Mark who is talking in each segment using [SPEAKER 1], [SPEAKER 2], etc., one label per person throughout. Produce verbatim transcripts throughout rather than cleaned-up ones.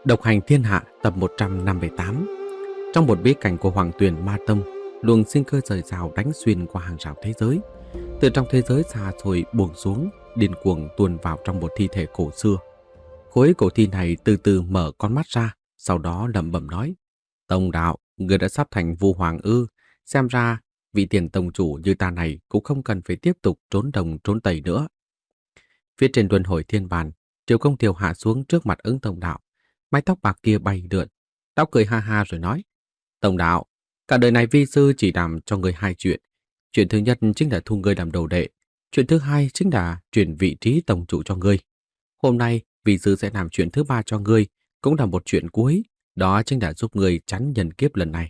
[SPEAKER 1] Độc hành thiên hạ tập một trăm năm mươi tám. Trong một bí cảnh của Hoàng Tuyền Ma Tông, luồng sinh cơ rời rào đánh xuyên qua hàng rào thế giới. Từ trong thế giới xa xôi buông xuống, điên cuồng tuôn vào trong một thi thể cổ xưa. Khối cổ thi này từ từ mở con mắt ra, sau đó lẩm bẩm nói: "Tông đạo, người đã sắp thành Vu Hoàng ư? Xem ra vị tiền tông chủ như ta này cũng không cần phải tiếp tục trốn đồng trốn tây nữa." Phía trên luân hồi thiên bàn, Triều Công Thiều hạ xuống trước mặt Ứng Tông đạo. Mái tóc bạc kia bay lượn, lão cười ha ha rồi nói: "Tông đạo, cả đời này vi sư chỉ làm cho người hai chuyện. Chuyện thứ nhất chính là thu ngươi làm đồ đệ. Chuyện thứ hai chính là chuyển vị trí tông chủ cho ngươi. Hôm nay, vi sư sẽ làm chuyện thứ ba cho ngươi, cũng là một chuyện cuối, đó chính là giúp ngươi tránh nhân kiếp lần này.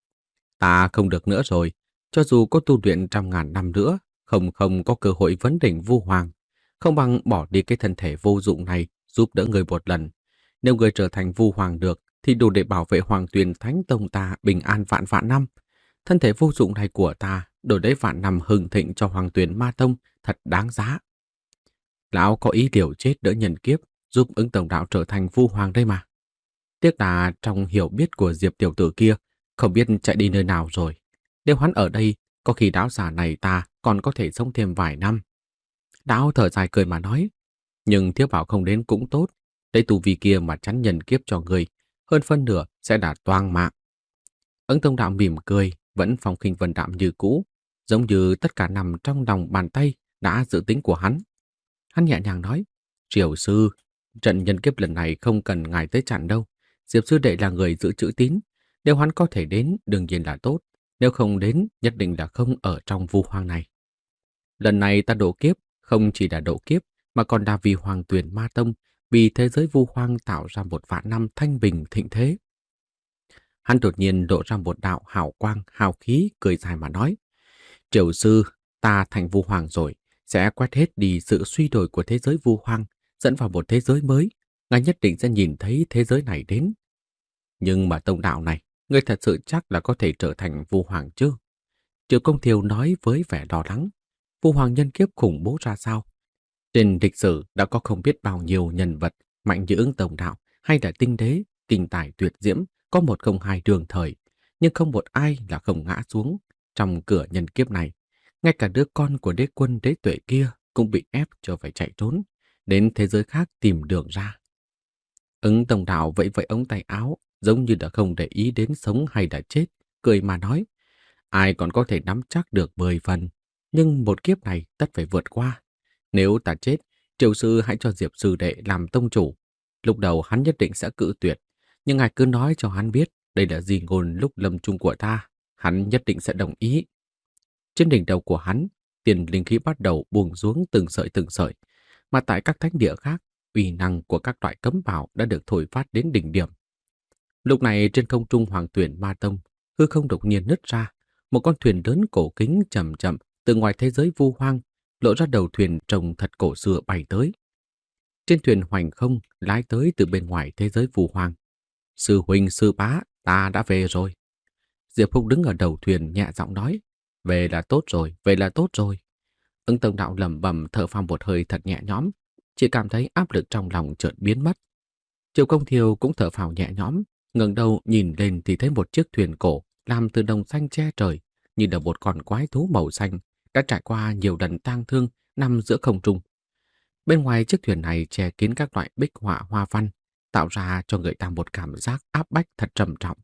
[SPEAKER 1] Ta không được nữa rồi, cho dù có tu luyện trăm ngàn năm nữa, không không có cơ hội vấn đỉnh Vu Hoàng, không bằng bỏ đi cái thân thể vô dụng này giúp đỡ ngươi một lần. Nếu ngươi trở thành Vu Hoàng được, thì đủ để bảo vệ Hoàng Tuyền Thánh Tông ta bình an vạn vạn năm. Thân thể vô dụng này của ta, đổi lấy vạn năm hưng thịnh cho Hoàng Tuyền Ma Tông, thật đáng giá." Lão có ý điều chết đỡ nhân kiếp, giúp Ứng Tông đạo trở thành Vu Hoàng đây mà. Tiếc là trong hiểu biết của Diệp tiểu tử kia, không biết chạy đi nơi nào rồi. Nếu hắn ở đây, có khi lão già này ta còn có thể sống thêm vài năm. Lão thở dài cười mà nói: "Nhưng Thiếu Bảo không đến cũng tốt, lấy tu vi kia mà chắn nhân kiếp cho người, hơn phân nửa sẽ đạt toang mạng." Ứng Tông đạo mỉm cười, vẫn phong khinh vân đạm như cũ, giống như tất cả nằm trong lòng bàn tay đã dự tính của hắn. Hắn nhẹ nhàng nói: "Triều sư, trận nhân kiếp lần này không cần ngài tới chặn đâu. Diệp sư đệ là người giữ chữ tín, nếu hắn có thể đến đương nhiên là tốt, nếu không đến nhất định là không ở trong Vu Hoang này. Lần này ta độ kiếp, không chỉ là độ kiếp mà còn là vì Hoàng Tuyền Ma Tông, vì thế giới Vu Hoang tạo ra một vạn năm thanh bình thịnh thế." Hắn đột nhiên lộ ra một đạo hào quang, hào khí, cười dài mà nói: "Triều sư, ta thành Vu Hoàng rồi, sẽ quét hết đi sự suy đồi của thế giới Vu Hoang, dẫn vào một thế giới mới. Ngài nhất định sẽ nhìn thấy thế giới này đến. Nhưng mà tông đạo này, ngươi thật sự chắc là có thể trở thành Vu Hoàng chứ?" Triều Công Thiều nói với vẻ lo lắng. Vu Hoàng nhân kiếp khủng bố ra sao? Trên lịch sử đã có không biết bao nhiêu nhân vật mạnh như Ứng Tông đạo hay là Tinh Đế, kinh tài tuyệt diễm, có một không hai đường thời, nhưng không một ai là không ngã xuống trong cửa nhân kiếp này. Ngay cả đứa con của đế quân đế tuệ kia cũng bị ép cho phải chạy trốn, đến thế giới khác tìm đường ra. Ứng Tông đạo vẫy vẫy ống tay áo, giống như đã không để ý đến sống hay đã chết, cười mà nói: "Ai còn có thể nắm chắc được mười phần, nhưng một kiếp này tất phải vượt qua. Nếu ta chết, Triều sư hãy cho Diệp sư đệ làm tông chủ. Lúc đầu hắn nhất định sẽ cự tuyệt, nhưng ngài cứ nói cho hắn biết đây là di ngôn lúc lâm chung của ta, hắn nhất định sẽ đồng ý." Trên đỉnh đầu của hắn, tiền linh khí bắt đầu buông xuống từng sợi từng sợi, mà tại các thánh địa khác, uy năng của các loại cấm bảo đã được thổi phát đến đỉnh điểm. Lúc này trên không trung Hoàng Tuyền Ma Tông, hư không đột nhiên nứt ra, một con thuyền lớn cổ kính chậm chậm từ ngoài thế giới Vu Hoang lộ ra đầu thuyền trông thật cổ xưa bay tới. Trên thuyền hoành không lái tới từ bên ngoài thế giới Vu Hoang. "Sư huynh, sư bá, ta đã về rồi." Diệp Húc đứng ở đầu thuyền nhẹ giọng nói: "Về là tốt rồi, về là tốt rồi." Ứng Tông đạo lẩm bẩm thở phào một hơi thật nhẹ nhõm, chỉ cảm thấy áp lực trong lòng chợt biến mất. Triều Công Thiều cũng thở phào nhẹ nhõm, ngẩng đầu nhìn lên thì thấy một chiếc thuyền cổ làm từ đồng xanh che trời, như là một con quái thú màu xanh đã trải qua nhiều lần tang thương nằm giữa không trung. Bên ngoài chiếc thuyền này che kín các loại bích họa hoa văn, tạo ra cho người ta một cảm giác áp bách thật trầm trọng.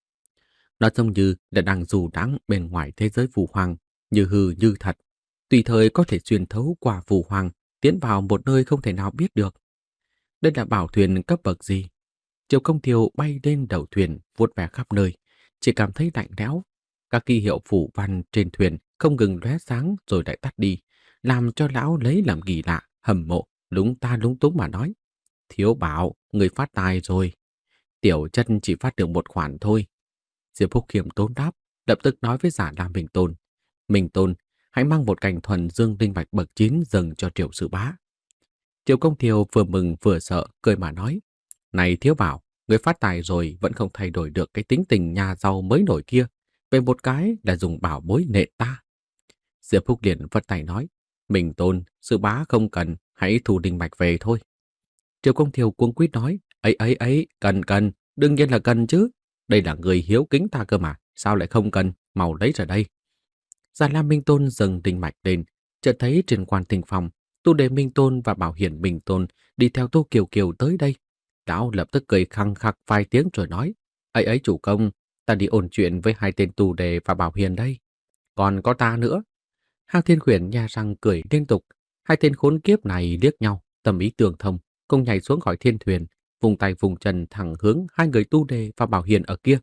[SPEAKER 1] Nó giống như là đang dù đãng bên ngoài thế giới Vu Hoang, như hư như thật, tùy thời có thể xuyên thấu qua Vu Hoang, tiến vào một nơi không thể nào biết được. Đây là bảo thuyền cấp bậc gì? Triều Công Thiều bay lên đầu thuyền, vuốt ve khắp nơi, chỉ cảm thấy lạnh lẽo. Các ký hiệu phủ văn trên thuyền không ngừng lóe sáng rồi lại tắt đi, làm cho lão lấy làm kỳ lạ, hâm mộ, lúng ta lúng túng mà nói: "Thiếu Bảo, người phát tài rồi." "Tiểu chân chỉ phát được một khoản thôi." Diệp Phúc khiêm tốn đáp, lập tức nói với giả Lam Minh Tôn: "Minh Tôn, hãy mang một cành thuần dương linh mạch bậc chín dâng cho Triều sư bá." Triều Công Thiều vừa mừng vừa sợ, cười mà nói: "Này Thiếu Bảo, người phát tài rồi vẫn không thay đổi được cái tính tình nhà giàu mới nổi kia, về một cái là dùng bảo bối nện ta." Diệp Phúc liền vất tay nói: "Minh Tôn, sư bá không cần, hãy thu linh mạch về thôi." Triều Công Thiều cuống quýt nói: Ấy ấy ấy, cần cần, đương nhiên là cần chứ. Đây là người hiếu kính ta cơ mà, sao lại không cần, mau lấy ra đây. Già Lam Minh Tôn dâng đinh mạch lên, chợt thấy trên quan thính phòng, Tu Đề Minh Tôn và Bảo Hiển Minh Tôn đi theo Tô Kiều Kiều tới đây. Lão lập tức cười khăng khặc vài tiếng rồi nói, ấy ấy chủ công, ta đi ôn chuyện với hai tên Tu Đề và Bảo Hiền đây. Còn có ta nữa. Hạng Thiên Huyền nha răng cười liên tục, hai tên khốn kiếp này liếc nhau, tâm ý tương thông, cùng nhảy xuống khỏi thiên thuyền, vùng tay vùng chân thẳng hướng hai người Tu Đề và Bảo Hiền ở kia.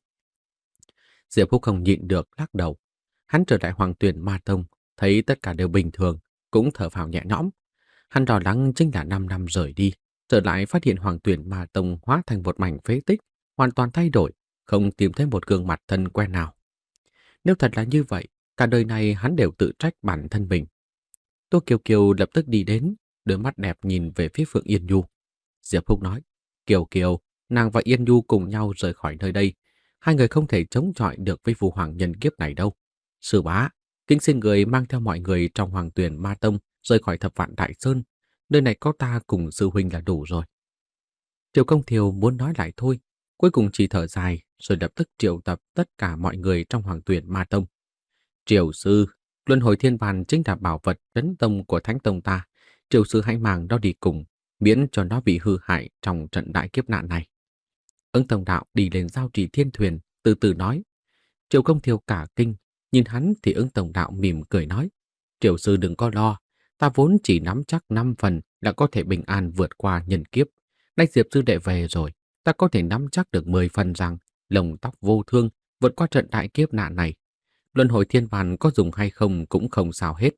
[SPEAKER 1] Diệp Húc không nhịn được lắc đầu. Hắn trở lại Hoàng Tuyền Ma Tông, thấy tất cả đều bình thường, cũng thở phào nhẹ nhõm. Hắn lo lắng chính là năm năm rời đi, trở lại phát hiện Hoàng Tuyền Ma Tông hóa thành một mảnh phế tích, hoàn toàn thay đổi, không tìm thấy một gương mặt thân quen nào. Nếu thật là như vậy, cả đời này hắn đều tự trách bản thân mình. Tô Kiều Kiều lập tức đi đến, đôi mắt đẹp nhìn về phía Phượng Yên Nhu. Diệp Húc nói, Kiều Kiều, nàng và Yên Nhu cùng nhau rời khỏi nơi đây. Hai người không thể chống chọi được với phù hoàng nhân kiếp này đâu. Sư bá, kính xin người mang theo mọi người trong Hoàng Tuyền Ma Tông rời khỏi Thập Vạn Đại Sơn. Nơi này có ta cùng sư huynh là đủ rồi. Triều Công Thiều muốn nói lại thôi, cuối cùng chỉ thở dài rồi lập tức triệu tập tất cả mọi người trong Hoàng Tuyền Ma Tông. Triều sư, Luân Hồi Thiên Bàn chính là bảo vật trấn tông của Thánh Tông ta. Triều sư hãy mang nó đi cùng, miễn cho nó bị hư hại trong trận đại kiếp nạn này. Ứng Tông Đạo đi lên giao trì thiên thuyền, từ từ nói. Triều Công Thiều cả kinh, nhìn hắn thì Ứng Tông Đạo mỉm cười nói. Triều sư đừng có lo, ta vốn chỉ nắm chắc năm phần là có thể bình an vượt qua nhân kiếp. Nay Diệp sư đệ về rồi, ta có thể nắm chắc được mười phần rằng lông tóc vô thương vượt qua trận đại kiếp nạn này. Luân hồi thiên bàn có dùng hay không cũng không sao hết.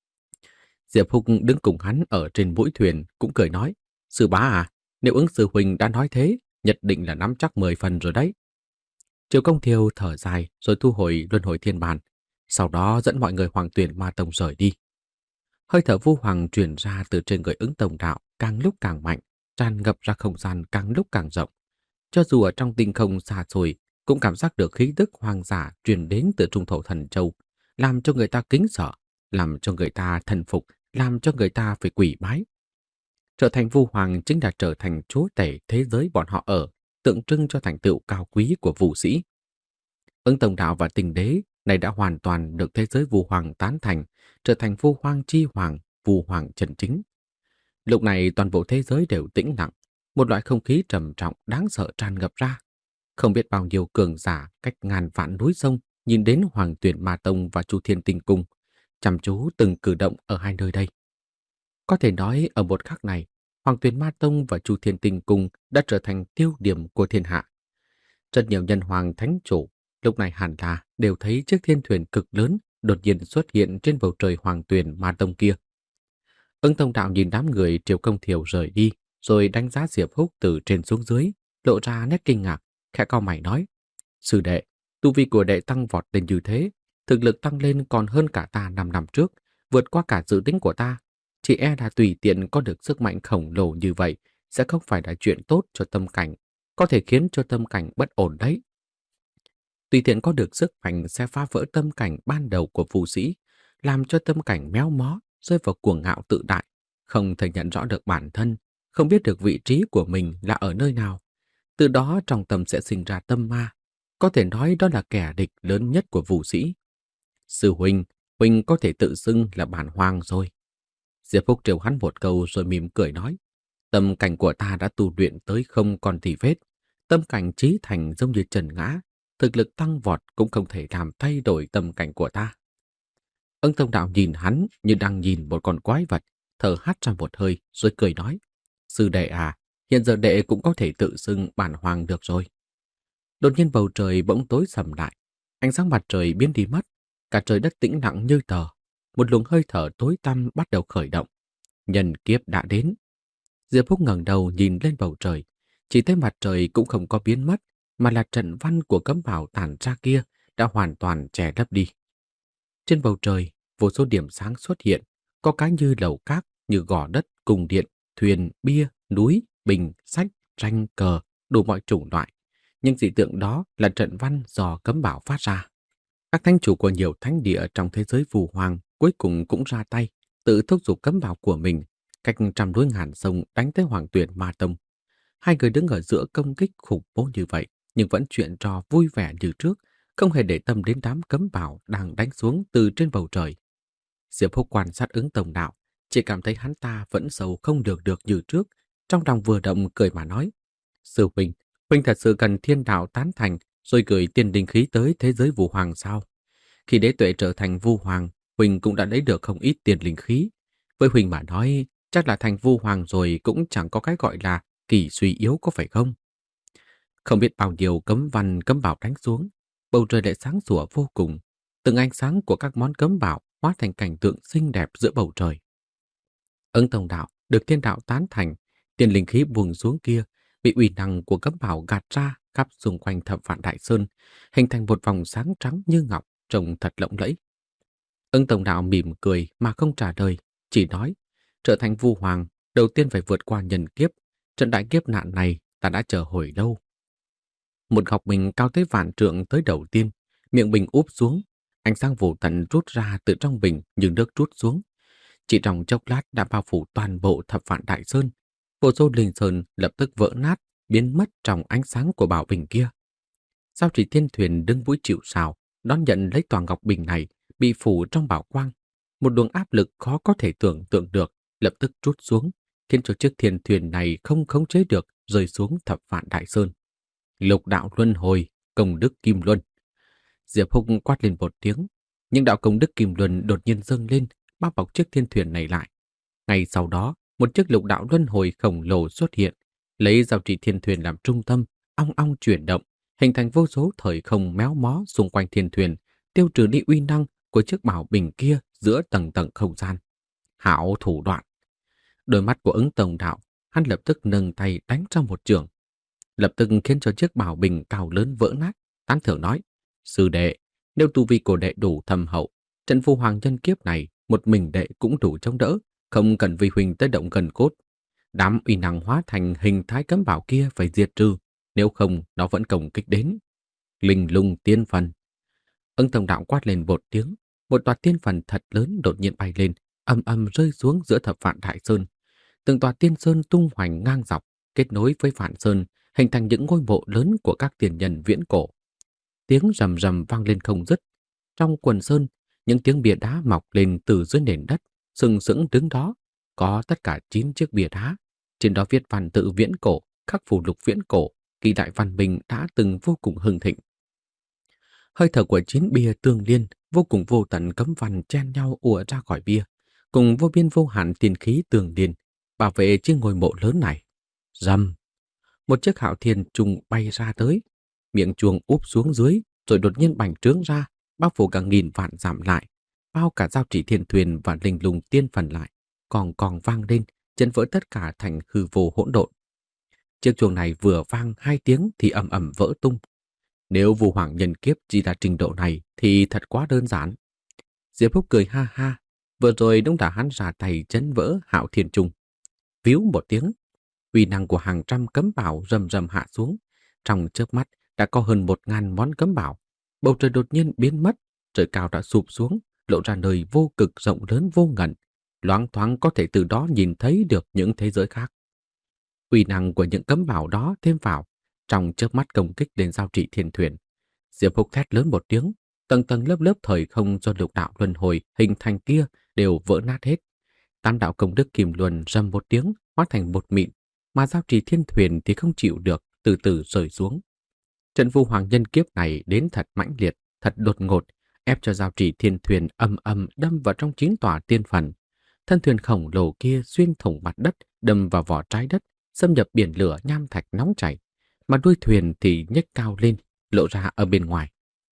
[SPEAKER 1] Diệp Húc đứng cùng hắn ở trên mũi thuyền cũng cười nói. Sư bá à, nếu Ứng sư huynh đã nói thế, nhất định là nắm chắc mười phần rồi đấy. Triều Công Thiều thở dài rồi thu hồi luân hồi thiên bàn, sau đó dẫn mọi người Hoàng Tuyền Ma Tông rời đi. Hơi thở vu hoàng truyền ra từ trên người Ứng Tông Đạo càng lúc càng mạnh, tràn ngập ra không gian càng lúc càng rộng. Cho dù ở trong tinh không xa xôi, cũng cảm giác được khí tức hoàng giả truyền đến từ trung thổ thần châu, làm cho người ta kính sợ, làm cho người ta thần phục, làm cho người ta phải quỳ bái. Trở thành vu hoàng chính là trở thành chúa tể thế giới bọn họ ở, tượng trưng cho thành tựu cao quý của vũ sĩ. Ứng Tông Đạo và Tình Đế này đã hoàn toàn được thế giới vu hoàng tán thành, trở thành vu hoàng chi hoàng, vu hoàng chân chính. Lúc này toàn bộ thế giới đều tĩnh lặng, một loại không khí trầm trọng đáng sợ tràn ngập ra. Không biết bao nhiêu cường giả cách ngàn vạn núi sông nhìn đến Hoàng Tuyền Ma Tông và Chu Thiên Tinh Cung, chăm chú từng cử động ở hai nơi đây. Có thể nói ở một khắc này, Hoàng Tuyền Ma Tông và Chu Thiên Tinh Cung đã trở thành tiêu điểm của thiên hạ. Rất nhiều nhân hoàng thánh chủ lúc này hẳn là đều thấy chiếc thiên thuyền cực lớn đột nhiên xuất hiện trên bầu trời Hoàng Tuyền Ma Tông kia. Ứng Tông Đạo nhìn đám người Triều Công Thiều rời đi, rồi đánh giá Diệp Húc từ trên xuống dưới, lộ ra nét kinh ngạc, khẽ cau mày nói: "Sư đệ, tu vi của đệ tăng vọt lên như thế, thực lực tăng lên còn hơn cả ta năm năm trước, vượt qua cả dự tính của ta. Chỉ e là tùy tiện có được sức mạnh khổng lồ như vậy sẽ không phải là chuyện tốt cho tâm cảnh, có thể khiến cho tâm cảnh bất ổn đấy." Tùy tiện có được sức mạnh sẽ phá vỡ tâm cảnh ban đầu của phù sĩ, làm cho tâm cảnh méo mó, rơi vào cuồng ngạo tự đại, không thể nhận rõ được bản thân, không biết được vị trí của mình là ở nơi nào. Từ đó trong tâm sẽ sinh ra tâm ma, có thể nói đó là kẻ địch lớn nhất của phù sĩ. "Sư huynh, huynh có thể tự xưng là bản hoàng rồi." Diệp Phúc trêu hắn một câu rồi mỉm cười nói: "Tâm cảnh của ta đã tu luyện tới không còn tì vết, tâm cảnh trí thành giống như trần ngã, thực lực tăng vọt cũng không thể làm thay đổi tâm cảnh của ta." Ưng Tông Đạo nhìn hắn như đang nhìn một con quái vật, thở hắt ra một hơi rồi cười nói: "Sư đệ à, hiện giờ đệ cũng có thể tự xưng bản hoàng được rồi." Đột nhiên bầu trời bỗng tối sầm lại, ánh sáng mặt trời biến đi mất, cả trời đất tĩnh lặng như tờ. Một luồng hơi thở tối tăm bắt đầu khởi động. Nhân kiếp đã đến. Diệp Phúc ngẩng đầu nhìn lên bầu trời, chỉ thấy mặt trời cũng không có biến mất, mà là trận văn của cấm bào tản ra kia đã hoàn toàn che lấp đi. Trên bầu trời, vô số điểm sáng xuất hiện, có cái như lầu các, như gò đất, cung điện, thuyền, bia, núi, bình, sách, tranh, cờ, đủ mọi chủng loại. Nhưng dị tượng đó là trận văn do cấm bảo phát ra. Các thánh chủ của nhiều thánh địa trong thế giới phù hoàng cuối cùng cũng ra tay, tự thúc giục cấm bảo của mình, cách trăm núi ngàn sông đánh tới Hoàng Tuyền Ma Tông. Hai người đứng ở giữa công kích khủng bố như vậy, nhưng vẫn chuyện trò vui vẻ như trước, không hề để tâm đến đám cấm bảo đang đánh xuống từ trên bầu trời. Diệp Húc quan sát Ứng Tổng Đạo, chỉ cảm thấy hắn ta vẫn sầu không được được như trước, trong lòng vừa động cười mà nói: Sư huynh, huynh thật sự cần thiên đạo tán thành rồi gửi tiên đình khí tới thế giới Vu Hoàng sao? Khi đế tuệ trở thành Vu Hoàng, huynh cũng đã lấy được không ít tiền linh khí. Với huynh mà nói, chắc là thành Vu Hoàng rồi cũng chẳng có cái gọi là kỳ suy yếu, có phải không? Không biết bao nhiêu cấm văn cấm bảo đánh xuống, bầu trời lại sáng sủa vô cùng. Từng ánh sáng của các món cấm bảo hóa thành cảnh tượng xinh đẹp giữa bầu trời. Ứng Tông Đạo được thiên đạo tán thành, tiền linh khí buông xuống kia bị uy năng của cấm bảo gạt ra khắp xung quanh Thập Vạn Đại Sơn, hình thành một vòng sáng trắng như ngọc, trông thật lộng lẫy. Ứng Tông Đạo mỉm cười mà không trả lời, chỉ nói: trở thành Vu Hoàng, đầu tiên phải vượt qua nhân kiếp. Trận đại kiếp nạn này ta đã chờ hồi lâu. Một ngọc bình cao tới vạn trượng tới đầu tiên, miệng bình úp xuống, ánh sáng vô tận rút ra từ trong bình như nước trút xuống. Chỉ trong chốc lát đã bao phủ toàn bộ Thập Vạn Đại Sơn. Vô số linh sơn lập tức vỡ nát, biến mất trong ánh sáng của bảo bình kia. Sao Chỉ Thiên Thuyền đứng mũi chịu sào, đón nhận lấy toàn ngọc bình này, bị phủ trong bảo quang. Một luồng áp lực khó có thể tưởng tượng được lập tức trút xuống, khiến cho chiếc thiên thuyền này không khống chế được rơi xuống Thập Vạn Đại Sơn. Lục đạo luân hồi, công đức kim luân. Diệp Húc quát lên một tiếng, nhưng đạo công đức kim luân đột nhiên dâng lên, bao bọc chiếc thiên thuyền này lại. Ngay sau đó, một chiếc lục đạo luân hồi khổng lồ xuất hiện, lấy Giao Trì Thiên Thuyền làm trung tâm, ong ong chuyển động, hình thành vô số thời không méo mó xung quanh thiên thuyền, tiêu trừ đi uy năng của chiếc bảo bình kia giữa tầng tầng không gian. Hảo thủ đoạn! Đôi mắt của Ứng Tông Đạo, hắn lập tức nâng tay đánh ra một trường, lập tức khiến cho chiếc bảo bình cao lớn vỡ nát, tán thưởng nói: sư đệ, nếu tu vi của đệ đủ thâm hậu, trận Vu Hoàng nhân kiếp này một mình đệ cũng đủ chống đỡ, không cần vì huynh tới động gần cốt. Đám uy năng hóa thành hình thái cấm bảo kia phải diệt trừ, nếu không nó vẫn công kích đến. Linh lung tiên phần. Ứng Tông Đạo quát lên một tiếng, một tòa tiên phần thật lớn đột nhiên bay lên, ầm ầm rơi xuống giữa Thập Vạn Đại Sơn. Từng tòa tiên sơn tung hoành ngang dọc, kết nối với Vạn Sơn, hình thành những ngôi mộ lớn của các tiền nhân viễn cổ. Tiếng rầm rầm vang lên không dứt. Trong quần sơn, những tiếng bia đá mọc lên từ dưới nền đất, sừng sững đứng đó. Có tất cả chín chiếc bia đá, trên đó viết văn tự viễn cổ, khắc phù lục viễn cổ, ghi đại văn minh đã từng vô cùng hưng thịnh. Hơi thở của chín bia tương liên, vô cùng vô tận cấm văn chen nhau ùa ra khỏi bia, cùng vô biên vô hạn tiên khí tương liên, bảo vệ chiếc ngôi mộ lớn này. Rầm! Một chiếc hạo thiên trùng bay ra tới, miệng chuông úp xuống dưới, rồi đột nhiên bành trướng ra, bao phủ cả nghìn vạn dặm lại, bao cả Giao Chỉ Thiên Thuyền và linh lung tiên phần lại, còn còn vang lên, chấn vỡ tất cả thành hư vô hỗn độn. Chiếc chuông này vừa vang hai tiếng thì ầm ầm vỡ tung. Nếu Vu Hoàng nhân kiếp chỉ là trình độ này thì thật quá đơn giản. Diệp Húc cười ha ha, vừa rồi đúng là hắn ra tay chấn vỡ hạo thiên trùng. Víu một tiếng, uy năng của hàng trăm cấm bảo rầm rầm hạ xuống. Trong chớp mắt đã có hơn một ngàn món cấm bảo. Bầu trời đột nhiên biến mất, trời cao đã sụp xuống, lộ ra nơi vô cực rộng lớn vô ngần. Loáng thoáng có thể từ đó nhìn thấy được những thế giới khác. Uy năng của những cấm bảo đó thêm vào, trong chớp mắt công kích lên Giao Trị Thiên Thuyền. Diệp Húc thét lớn một tiếng, tầng tầng lớp lớp thời không do lục đạo luân hồi hình thành kia đều vỡ nát hết. Tam đạo công đức kim luân rầm một tiếng, hóa thành bột mịn, mà Giao Trì Thiên Thuyền thì không chịu được, từ từ rơi xuống. Trận Vu Hoàng nhân kiếp này đến thật mãnh liệt, thật đột ngột, ép cho Giao Trì Thiên Thuyền âm âm đâm vào trong chín tòa tiên phần. Thân thuyền khổng lồ kia xuyên thủng mặt đất, đâm vào vỏ trái đất, xâm nhập biển lửa nham thạch nóng chảy, mà đuôi thuyền thì nhếch cao lên, lộ ra ở bên ngoài.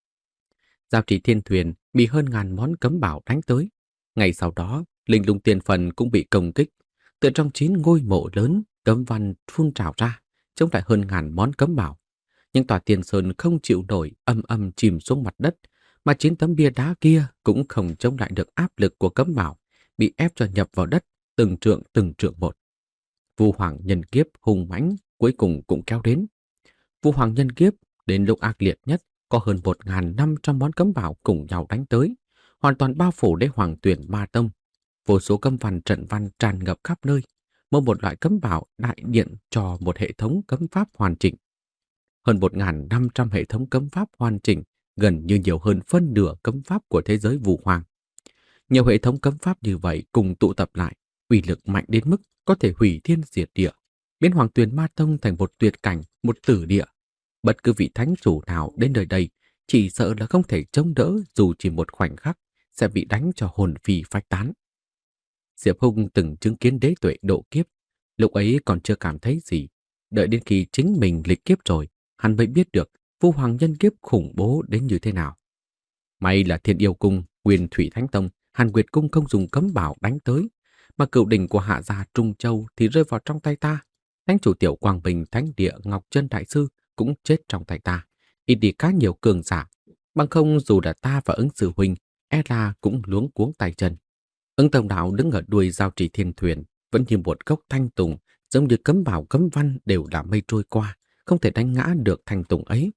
[SPEAKER 1] Giao Trì Thiên Thuyền bị hơn ngàn món cấm bảo đánh tới. Ngày sau đó, linh lung tiên phần cũng bị công kích. Từ trong chín ngôi mộ lớn, cấm văn phun trào ra, chống lại hơn ngàn món cấm bảo. Nhưng tòa tiên sơn không chịu nổi, âm âm chìm xuống mặt đất, mà chín tấm bia đá kia cũng không chống lại được áp lực của cấm bảo, bị ép cho nhập vào đất, từng trượng từng trượng một. Vu Hoàng nhân kiếp hùng mãnh cuối cùng cũng kéo đến. Vu Hoàng nhân kiếp đến lúc ác liệt nhất, có hơn một nghìn năm trăm món cấm bảo cùng nhau đánh tới, hoàn toàn bao phủ đế Hoàng Tuyển Ma Tông. Vô số cấm văn trận văn tràn ngập khắp nơi, mua một loại cấm bảo đại diện cho một hệ thống cấm pháp hoàn chỉnh. Hơn một nghìn năm trăm hệ thống cấm pháp hoàn chỉnh, gần như nhiều hơn phân nửa cấm pháp của thế giới Vũ Hoàng. Nhiều hệ thống cấm pháp như vậy cùng tụ tập lại, uy lực mạnh đến mức có thể hủy thiên diệt địa, biến Hoàng Tuyền Ma Tông thành một tuyệt cảnh, một tử địa. Bất cứ vị thánh chủ nào đến nơi đây chỉ sợ là không thể chống đỡ, dù chỉ một khoảnh khắc sẽ bị đánh cho hồn phi phách tán. Diệp Hùng từng chứng kiến đế tuệ độ kiếp, lúc ấy còn chưa cảm thấy gì. Đợi đến khi chính mình lịch kiếp rồi, hắn mới biết được Vu Hoàng nhân kiếp khủng bố đến như thế nào. May là Thiên Yêu Cung, Nguyên Thủy Thánh Tông, Hàn Nguyệt Cung không dùng cấm bảo đánh tới, mà cựu đỉnh của Hạ gia Trung Châu thì rơi vào trong tay ta. Thánh chủ Tiểu Quang Bình, Thánh Địa Ngọc Chân Đại Sư cũng chết trong tay ta. Ít đi khá nhiều cường giả, bằng không dù là ta và ứng sư huynh, e là cũng luống cuống tay chân. Ứng Tông Đạo đứng ở đuôi giao trì thiên thuyền, vẫn như một gốc thanh tùng, giống như cấm bảo cấm văn đều là mây trôi qua, không thể đánh ngã được thanh tùng ấy.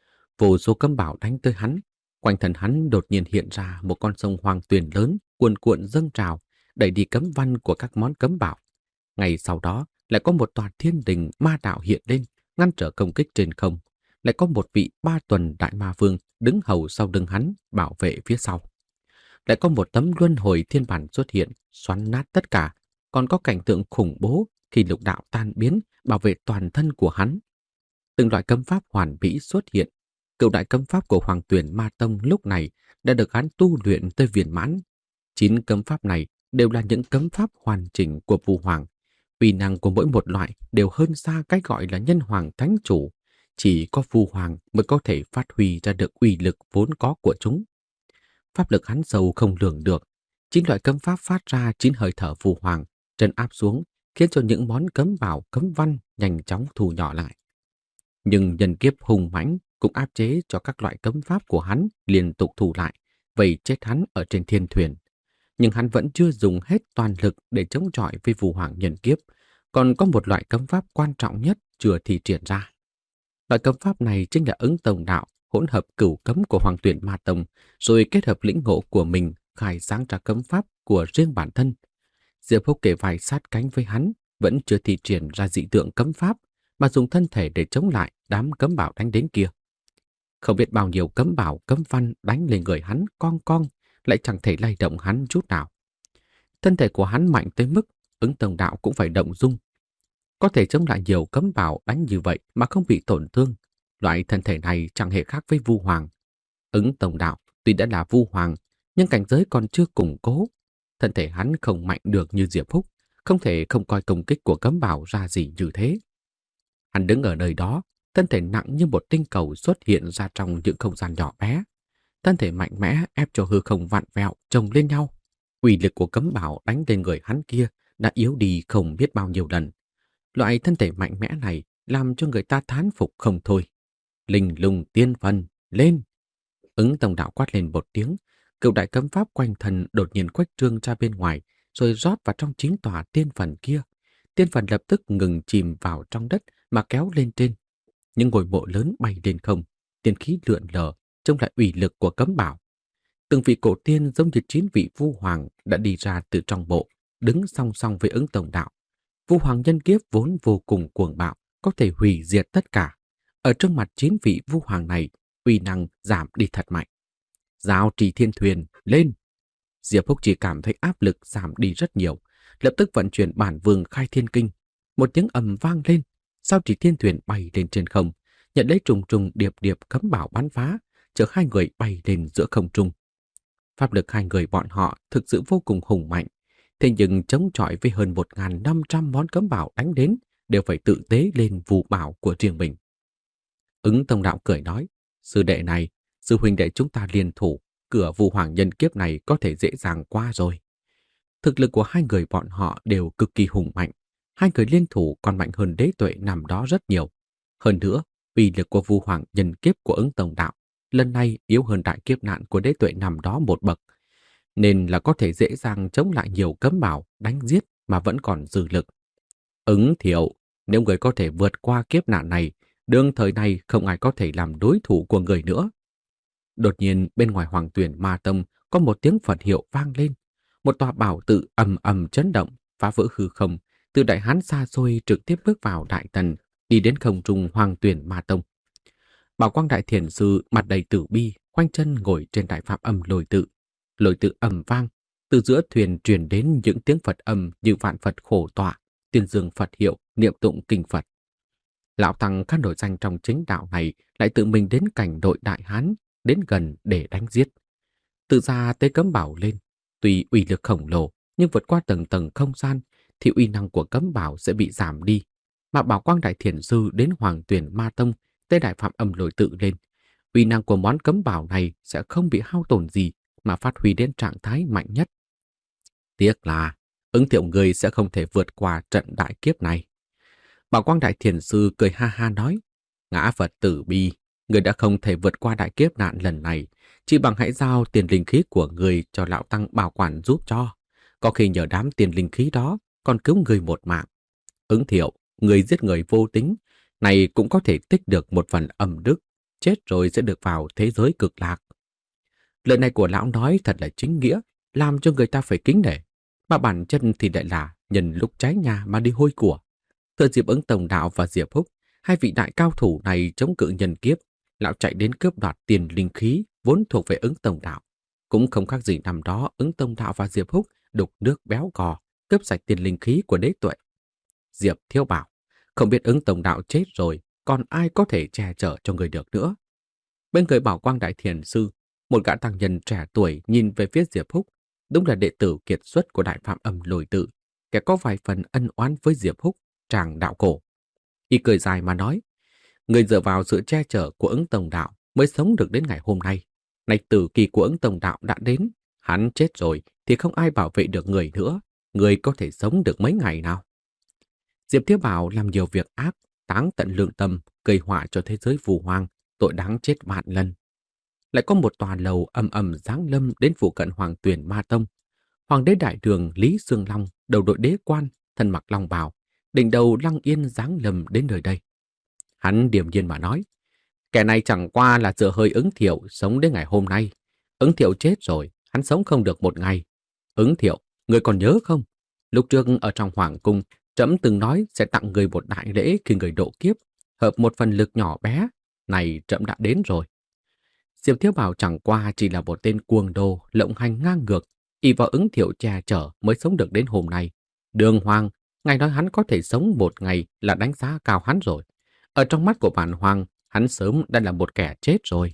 [SPEAKER 1] Vô số cấm bảo đánh tới hắn, quanh thân hắn đột nhiên hiện ra một con sông Hoàng Tuyền lớn, cuồn cuộn dâng trào, đẩy đi cấm văn của các món cấm bảo. Ngày sau đó lại có một tòa thiên đình ma đạo hiện lên, ngăn trở công kích trên không. Lại có một vị ba tuần đại ma vương đứng hầu sau lưng hắn, bảo vệ phía sau. Lại có một tấm luân hồi thiên bản xuất hiện, xoắn nát tất cả. Còn có cảnh tượng khủng bố khi lục đạo tan biến, bảo vệ toàn thân của hắn. Từng loại cấm pháp hoàn mỹ xuất hiện. Cựu đại cấm pháp của Hoàng Tuyền Ma Tông lúc này đã được hắn tu luyện tới viên mãn. Chín cấm pháp này đều là những cấm pháp hoàn chỉnh của Vu Hoàng. Uy năng của mỗi một loại đều hơn xa cái gọi là nhân hoàng thánh chủ. Chỉ có Vu Hoàng mới có thể phát huy ra được uy lực vốn có của chúng. Pháp lực hắn sâu không lường được. Chín loại cấm pháp phát ra chín hơi thở Vu Hoàng, trấn áp xuống, khiến cho những món cấm bảo cấm văn nhanh chóng thu nhỏ lại. Nhưng nhân kiếp hùng mãnh cũng áp chế cho các loại cấm pháp của hắn liên tục thu lại, vây chết hắn ở trên thiên thuyền. Nhưng hắn vẫn chưa dùng hết toàn lực để chống chọi với Vu Hoàng nhân kiếp, còn có một loại cấm pháp quan trọng nhất chưa thi triển ra. Loại cấm pháp này chính là Ứng Tông Đạo hỗn hợp cửu cấm của Hoàng Tuyền Ma Tông, rồi kết hợp lĩnh ngộ của mình khai sáng ra cấm pháp của riêng bản thân. Diệp Húc kề vai sát cánh với hắn, vẫn chưa thi triển ra dị tượng cấm pháp, mà dùng thân thể để chống lại đám cấm bảo đánh đến kia. Không biết bao nhiêu cấm bảo cấm văn đánh lên người hắn cong cong, lại chẳng thể lay động hắn chút nào. Thân thể của hắn mạnh tới mức Ứng Tông Đạo cũng phải động dung. Có thể chống lại nhiều cấm bảo đánh như vậy mà không bị tổn thương. Loại thân thể này chẳng hề khác với Vu Hoàng. Ứng Tông Đạo tuy đã là Vu Hoàng, nhưng cảnh giới còn chưa củng cố. Thân thể hắn không mạnh được như Diệp Húc, không thể không coi công kích của cấm bảo ra gì như thế. Hắn đứng ở nơi đó, thân thể nặng như một tinh cầu xuất hiện ra trong những không gian nhỏ bé. Thân thể mạnh mẽ ép cho hư không vặn vẹo chồng lên nhau. Uy lực của cấm bảo đánh lên người hắn kia đã yếu đi không biết bao nhiêu lần. Loại thân thể mạnh mẽ này làm cho người ta thán phục không thôi. Linh lung tiên phân, lên! Ứng Tông Đạo quát lên một tiếng, cựu đại cấm pháp quanh thân đột nhiên quách trương ra bên ngoài, rồi rót vào trong chín tòa tiên phần kia. Tiên phần lập tức ngừng chìm vào trong đất mà kéo lên trên. Những ngôi mộ lớn bay lên không, tiên khí lượn lờ, trông lại ủy lực của cấm bảo. Từng vị cổ tiên giống như chín vị Vu Hoàng đã đi ra từ trong bộ, đứng song song với Ứng Tông Đạo. Vu Hoàng nhân kiếp vốn vô cùng cuồng bạo, có thể hủy diệt tất cả. Ở trước mặt chín vị Vu Hoàng này, uy năng giảm đi thật mạnh. Giao trì thiên thuyền, lên! Diệp Húc chỉ cảm thấy áp lực giảm đi rất nhiều, lập tức vận chuyển bản vương khai thiên kinh. Một tiếng ầm vang lên, giao trì thiên thuyền bay lên trên không, nhận lấy trùng trùng điệp điệp cấm bảo bắn phá, chở hai người bay lên giữa không trung. Pháp lực hai người bọn họ thực sự vô cùng hùng mạnh, thế nhưng chống chọi với hơn một nghìn năm trăm món cấm bảo đánh đến, đều phải tự tế lên phù bảo của riêng mình. Ứng Tông Đạo cười nói, sư đệ này, sư huynh đệ chúng ta liên thủ, cửa Vu Hoàng nhân kiếp này có thể dễ dàng qua rồi. Thực lực của hai người bọn họ đều cực kỳ hùng mạnh, hai người liên thủ còn mạnh hơn đế tuệ nằm đó rất nhiều. Hơn nữa, uy lực của Vu Hoàng nhân kiếp của Ứng Tông Đạo lần này yếu hơn đại kiếp nạn của đế tuệ nằm đó một bậc, nên là có thể dễ dàng chống lại nhiều cấm bảo đánh giết mà vẫn còn dư lực. Ứng Thiệu, nếu người có thể vượt qua kiếp nạn này, đương thời này không ai có thể làm đối thủ của người nữa. Đột nhiên bên ngoài Hoàng Tuyền Ma Tông có một tiếng Phật hiệu vang lên, một tòa bảo tự ầm ầm chấn động, phá vỡ hư không, từ Đại Hán xa xôi trực tiếp bước vào Đại Tần, đi đến không trung Hoàng Tuyền Ma Tông. Bảo Quang Đại Thiền Sư mặt đầy tử bi, khoanh chân ngồi trên đại pháp âm lôi tự. Lôi tự ầm vang, từ giữa thuyền truyền đến những tiếng Phật âm như vạn Phật khổ tọa, tuyên dương Phật hiệu, niệm tụng kinh Phật. Lão Tăng khá nổi danh trong chính đạo này lại tự mình đến cảnh đội Đại Hán, đến gần để đánh giết. Tự ra tế cấm bảo lên, tuy uy lực khổng lồ, nhưng vượt qua tầng tầng không gian, thì uy năng của cấm bảo sẽ bị giảm đi. Mà Bảo Quang Đại Thiền Sư đến Hoàng Tuyền Ma Tông, tế đại phạm âm lôi tự lên, uy năng của món cấm bảo này sẽ không bị hao tổn gì mà phát huy đến trạng thái mạnh nhất. Tiếc là Ứng Thiệu người sẽ không thể vượt qua trận đại kiếp này. Bảo Quang Đại Thiền Sư cười ha ha nói, ngã Phật tử bi, người đã không thể vượt qua đại kiếp nạn lần này, chỉ bằng hãy giao tiền linh khí của người cho lão tăng bảo quản giúp cho. Có khi nhờ đám tiền linh khí đó còn cứu người một mạng. Ứng Thiệu, người giết người vô tính, này cũng có thể tích được một phần âm đức, chết rồi sẽ được vào thế giới cực lạc. Lời này của lão nói thật là chính nghĩa, làm cho người ta phải kính nể, mà bản chân thì lại là nhân lúc cháy nhà mà đi hôi của. Thừa dịp Ứng Tổng Đạo và Diệp Húc, hai vị đại cao thủ này chống cự nhân kiếp, lão chạy đến cướp đoạt tiền linh khí vốn thuộc về Ứng Tổng Đạo. Cũng không khác gì năm đó Ứng Tổng Đạo và Diệp Húc đục nước béo cò, cướp sạch tiền linh khí của đế tuệ. Diệp Thiếu bảo, không biết Ứng Tổng Đạo chết rồi, còn ai có thể che chở cho người được nữa. Bên người Bảo Quang Đại Thiền Sư, một gã tăng nhân trẻ tuổi nhìn về phía Diệp Húc, đúng là đệ tử kiệt xuất của Đại Phạm Âm Lôi Tự, kẻ có vài phần ân oán với Diệp Húc, tràng đạo cổ. Y cười dài mà nói, người dựa vào sự che chở của Ứng Tổng Đạo mới sống được đến ngày hôm nay. Nay tử kỳ của Ứng Tổng Đạo đã đến, hắn chết rồi thì không ai bảo vệ được người nữa, người có thể sống được mấy ngày nào. Diệp Thiếu Bảo làm nhiều việc ác, táng tận lương tâm, gây họa cho thế giới phù hoang, tội đáng chết vạn lần. Lại có một tòa lầu ầm ầm giáng lâm đến phụ cận Hoàng Tuyền Ma Tông. Hoàng đế đại đường Lý Sương Long, đầu đội đế quan, thân mặc long bào, đỉnh đầu lăng yên giáng lâm đến nơi đây. Hắn điềm nhiên mà nói, kẻ này chẳng qua là dựa hơi Ứng Thiệu sống đến ngày hôm nay. Ứng Thiệu chết rồi, hắn sống không được một ngày. Ứng Thiệu, người còn nhớ không? Lúc trước ở trong Hoàng cung, trẫm từng nói sẽ tặng người một đại lễ khi người độ kiếp, hợp một phần lực nhỏ bé. Này trẫm đã đến rồi. Diệp Thiếu Bảo chẳng qua chỉ là một tên cuồng đồ, lộng hành ngang ngược, ỷ vào Ứng Thiệu che chở mới sống được đến hôm nay. Đường Hoàng, ngài nói hắn có thể sống một ngày là đánh giá cao hắn rồi. Ở trong mắt của bản Hoàng, hắn sớm đã là một kẻ chết rồi.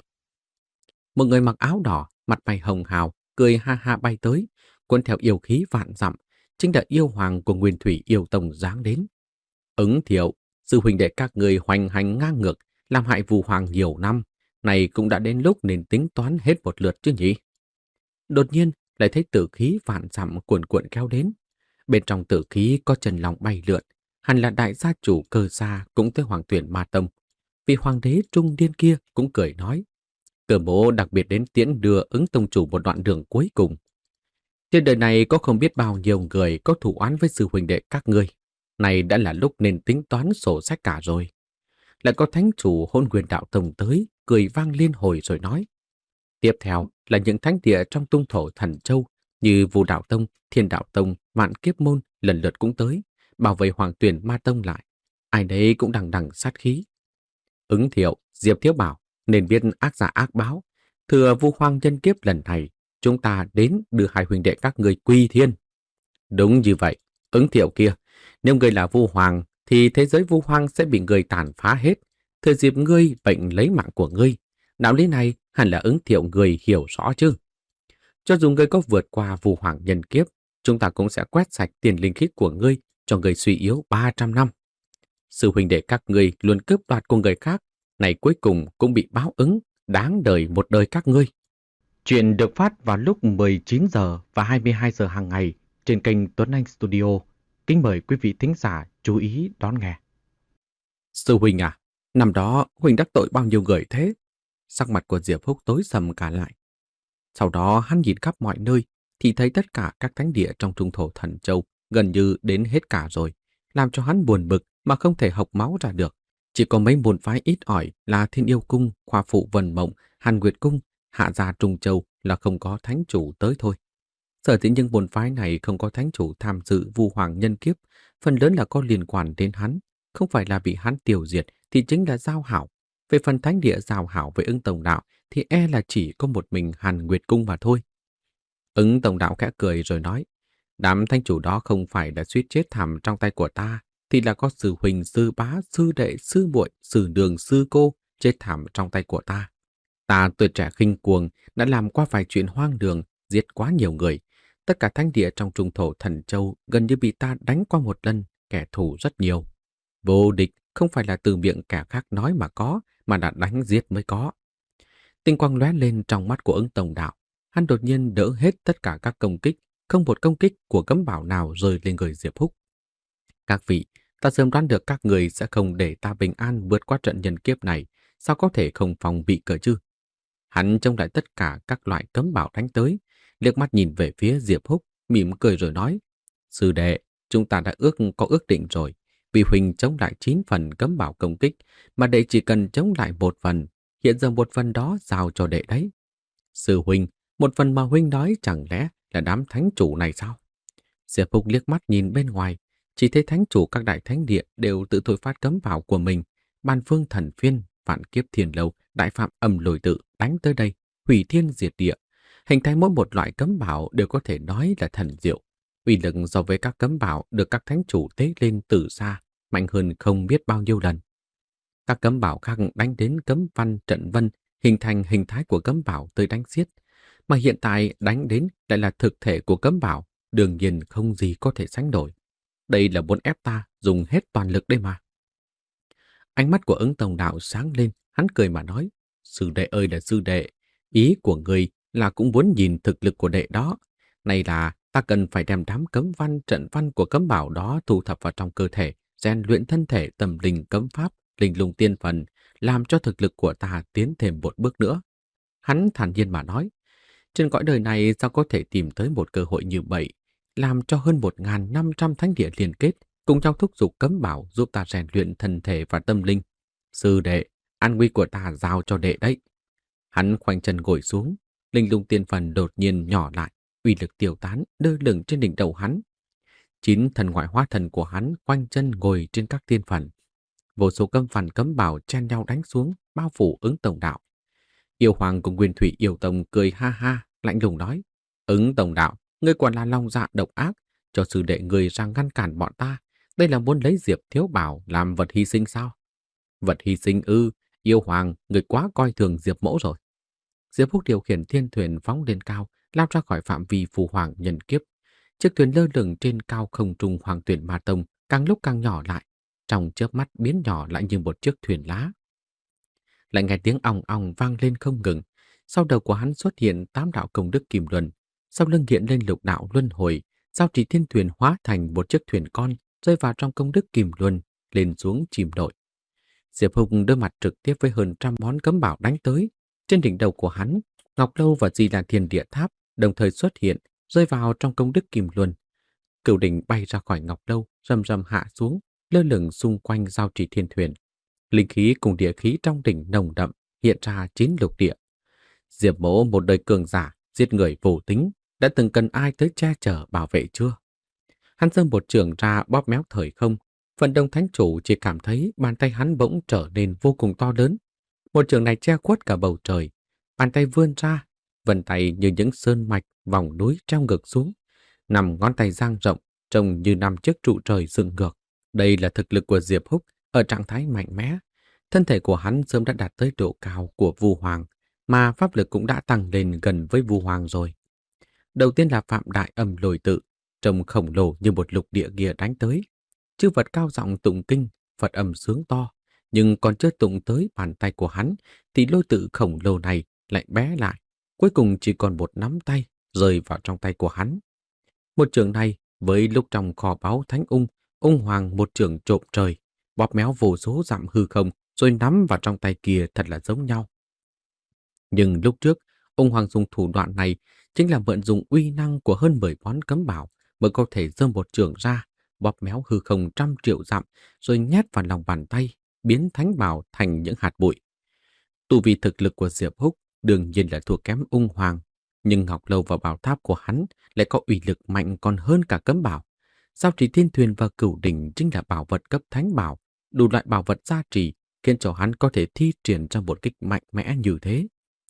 [SPEAKER 1] Một người mặc áo đỏ, mặt mày hồng hào, cười ha ha bay tới, cuốn theo yêu khí vạn dặm, chính là yêu hoàng của Nguyên Thủy Yêu Tông giáng đến. Ứng Thiệu, sư huynh đệ các người hoành hành ngang ngược, làm hại Vu Hoàng nhiều năm, này cũng đã đến lúc nên tính toán hết một lượt chứ nhỉ? Đột nhiên lại thấy tử khí vạn dặm cuồn cuộn kéo đến. Bên trong tử khí có Trần Long bay lượn, hẳn là đại gia chủ Cơ Gia cũng tới Hoàng Tuyền Ma Tông. Vị hoàng đế trung niên kia cũng cười nói, Cơ bố đặc biệt đến tiễn đưa Ứng tông chủ một đoạn đường cuối cùng. Trên đời này có không biết bao nhiêu người có thủ oán với sư huynh đệ các ngươi. Này đã là lúc nên tính toán sổ sách cả rồi. Lại có thánh chủ Hôn Nguyên Đạo Tông tới, cười vang liên hồi rồi nói. Tiếp theo là những thánh địa trong tung thổ Thần Châu như Vũ Đạo Tông, Thiên Đạo Tông, Vạn Kiếp Môn lần lượt cũng tới, bảo vệ Hoàng Tuyền Ma Tông lại. Ai đấy cũng đằng đằng sát khí. Ứng Thiệu, Diệp Thiếu Bảo nên biết ác giả ác báo. Thừa Vu Hoang nhân kiếp lần này, chúng ta đến đưa hai huynh đệ các người quy thiên. Đúng như vậy, Ứng Thiệu kia, nếu ngươi là Vu Hoàng, thì thế giới Vu Hoang sẽ bị người tàn phá hết. Thừa dịp ngươi bệnh lấy mạng của ngươi, đạo lý này hẳn là Ứng Thiệu người hiểu rõ chứ. Cho dù ngươi có vượt qua Vu Hoàng nhân kiếp, chúng ta cũng sẽ quét sạch tiền linh khí của ngươi cho người suy yếu ba trăm năm. Sư huynh đệ các ngươi luôn cướp đoạt của người khác, này cuối cùng cũng bị báo ứng, đáng đời một đời các ngươi. Chuyện được phát vào lúc mười chín giờ và hai mươi hai giờ hàng ngày trên kênh Tuấn Anh Studio. Kính mời quý vị thính giả chú ý đón nghe. Sư huynh à, năm đó huynh đắc tội bao nhiêu người thế? Sắc mặt của Diệp Húc tối sầm cả lại. Sau đó hắn nhìn khắp mọi nơi thì thấy tất cả các thánh địa trong trung thổ Thần Châu gần như đến hết cả rồi, làm cho hắn buồn bực mà không thể học máu ra được. Chỉ có mấy môn phái ít ỏi là Thiên Yêu Cung, Khoa Phụ Vân Mộng, Hàn Nguyệt Cung, Hạ Gia Trung Châu là không có thánh chủ tới thôi. Sở dĩ những môn phái này không có thánh chủ tham dự vu hoàng nhân kiếp, phần lớn là có liên quan đến hắn, không phải là bị hắn tiêu diệt thì chính là giao hảo. Về phần thánh địa giao hảo với Ứng Tổng Đạo thì e là chỉ có một mình Hàn Nguyệt Cung mà thôi. Ứng Tổng Đạo khẽ cười rồi nói, đám thánh chủ đó không phải là suýt chết thảm trong tay của ta, thì là có sư huynh, sư bá, sư đệ, sư muội, sư đường, sư cô chết thảm trong tay của ta. Ta tuổi trẻ khinh cuồng đã làm qua vài chuyện hoang đường, giết quá nhiều người. Tất cả thánh địa trong trung thổ Thần Châu gần như bị ta đánh qua một lần, kẻ thù rất nhiều. Vô địch không phải là từ miệng kẻ khác nói mà có, mà là đánh giết mới có. Tinh quang lóe lên trong mắt của Ứng Tổng Đạo. Hắn đột nhiên đỡ hết tất cả các công kích, không một công kích của cấm bảo nào rơi lên người Diệp Húc. Các vị, ta sớm đoán được các người sẽ không để ta bình an vượt qua trận nhân kiếp này, sao có thể không phòng bị cỡ chứ? Hắn trông lại tất cả các loại cấm bảo đánh tới, liếc mắt nhìn về phía Diệp Húc, mỉm cười rồi nói, sư đệ, chúng ta đã ước có ước định rồi, vì huynh chống lại chín phần cấm bảo công kích, mà đệ chỉ cần chống lại một phần, hiện giờ một phần đó giao cho đệ đấy. Sư huynh, một phần mà huynh nói chẳng lẽ là đám thánh chủ này sao? Diệp Húc liếc mắt nhìn bên ngoài, chỉ thấy thánh chủ các đại thánh địa đều tự thôi phát cấm bảo của mình, Ban Phương Thần Phiên, Vạn Kiếp Thiền Lâu, Đại Phạm Âm Lôi Tự đánh tới đây, hủy thiên diệt địa. Hình thái mỗi một loại cấm bảo đều có thể nói là thần diệu. Uy lực so với các cấm bảo được các thánh chủ tế lên từ xa, mạnh hơn không biết bao nhiêu lần. Các cấm bảo khác đánh đến cấm văn trận vân, hình thành hình thái của cấm bảo tới đánh giết. Mà hiện tại đánh đến lại là thực thể của cấm bảo, đương nhiên không gì có thể sánh đổi. Đây là muốn ép ta dùng hết toàn lực đây mà. Ánh mắt của Ứng Tổng Đạo sáng lên, hắn cười mà nói, sư đệ ơi là sư đệ, ý của người là cũng muốn nhìn thực lực của đệ đó. Này là ta cần phải đem đám cấm văn trận văn của cấm bảo đó thu thập vào trong cơ thể, rèn luyện thân thể tâm linh cấm pháp, linh lung tiên phần, làm cho thực lực của ta tiến thêm một bước nữa. Hắn thản nhiên mà nói, trên cõi đời này sao có thể tìm tới một cơ hội như vậy, làm cho hơn một nghìn năm trăm thánh địa liên kết, cùng nhau thúc giục cấm bảo giúp ta rèn luyện thân thể và tâm linh. Sư đệ, an nguy của ta giao cho đệ đấy. Hắn khoanh chân ngồi xuống, linh lung tiên phần đột nhiên nhỏ lại, uy lực tiêu tán, đơ lửng trên đỉnh đầu hắn. Chín thần ngoại hóa thần của hắn khoanh chân ngồi trên các tiên phần. Vô số cấm phản cấm bảo chen nhau đánh xuống, bao phủ Ứng Tổng Đạo. Yêu Hoàng cùng Nguyên Thủy Yêu Tông cười ha ha, lạnh lùng nói, Ứng Tổng Đạo, ngươi quả là lòng dạ độc ác, cho sư đệ người ra ngăn cản bọn ta. Đây là muốn lấy Diệp Thiếu Bảo làm vật hy sinh sao? Vật hy sinh ư? Yêu Hoàng, người quá coi thường Diệp mẫu rồi. Diệp Húc điều khiển thiên thuyền phóng lên cao, lao ra khỏi phạm vi phù hoàng nhân kiếp. Chiếc thuyền lơ lửng trên cao không trung Hoàng Tuyển Ma Tông càng lúc càng nhỏ lại, trong chớp mắt biến nhỏ lại như một chiếc thuyền lá. Lại nghe tiếng ong ong vang lên không ngừng. Sau đầu của hắn xuất hiện tám đạo công đức kim luân, sau lưng hiện lên lục đạo luân hồi, giao chỉ thiên thuyền hóa thành một chiếc thuyền con, rơi vào trong công đức kim luân, lên xuống chìm đội. Diệp Hùng đối mặt trực tiếp với hơn trăm món cấm bảo đánh tới. Trên đỉnh đầu của hắn, Ngọc Lâu và Di Đà Thiên Địa Tháp đồng thời xuất hiện, rơi vào trong công đức kim luân. Cửu đỉnh bay ra khỏi Ngọc Lâu, rầm rầm hạ xuống, lơ lửng xung quanh giao chỉ thiên thuyền. Linh khí cùng địa khí trong đỉnh nồng đậm, hiện ra chín lục địa. Diệp Mỗ một đời cường giả, giết người vô tính, đã từng cần ai tới che chở bảo vệ chưa? Hắn giơ một trường ra bóp méo thời không. Phần đông thánh chủ chỉ cảm thấy bàn tay hắn bỗng trở nên vô cùng to lớn. Một trường này che khuất cả bầu trời. Bàn tay vươn ra, vân tay như những sơn mạch vòng núi treo ngược xuống. Nằm ngón tay dang rộng, trông như năm chiếc trụ trời dựng ngược. Đây là thực lực của Diệp Húc ở trạng thái mạnh mẽ. Thân thể của hắn sớm đã đạt tới độ cao của Vu Hoàng, mà pháp lực cũng đã tăng lên gần với Vu Hoàng rồi. Đầu tiên là Phạm Đại Âm Lôi Tự, trông khổng lồ như một lục địa kia đánh tới. Chư vật cao giọng tụng kinh, Phật âm sướng to, nhưng còn chưa tụng tới bàn tay của hắn, thì lôi tự khổng lồ này lại bé lại, cuối cùng chỉ còn một nắm tay rơi vào trong tay của hắn. Một trường này, với lúc trong kho báu Thánh Ung, ung hoàng một trường trộm trời, bóp méo vô số dặm hư không, rồi nắm vào trong tay kia thật là giống nhau. Nhưng lúc trước, ung hoàng dùng thủ đoạn này chính là mượn dùng uy năng của hơn mười món cấm bảo mới có thể giơ một trường ra, bóp méo hư không trăm triệu dặm, rồi nhét vào lòng bàn tay, biến thánh bảo thành những hạt bụi. Tu vi thực lực của Diệp Húc đương nhiên là thua kém ung hoàng. Nhưng Ngọc Lâu và bảo tháp của hắn lại có uy lực mạnh còn hơn cả cấm bảo. Giao trì thiên thuyền và cửu đỉnh chính là bảo vật cấp thánh bảo, đủ loại bảo vật gia trì, khiến cho hắn có thể thi triển trong một kích mạnh mẽ như thế.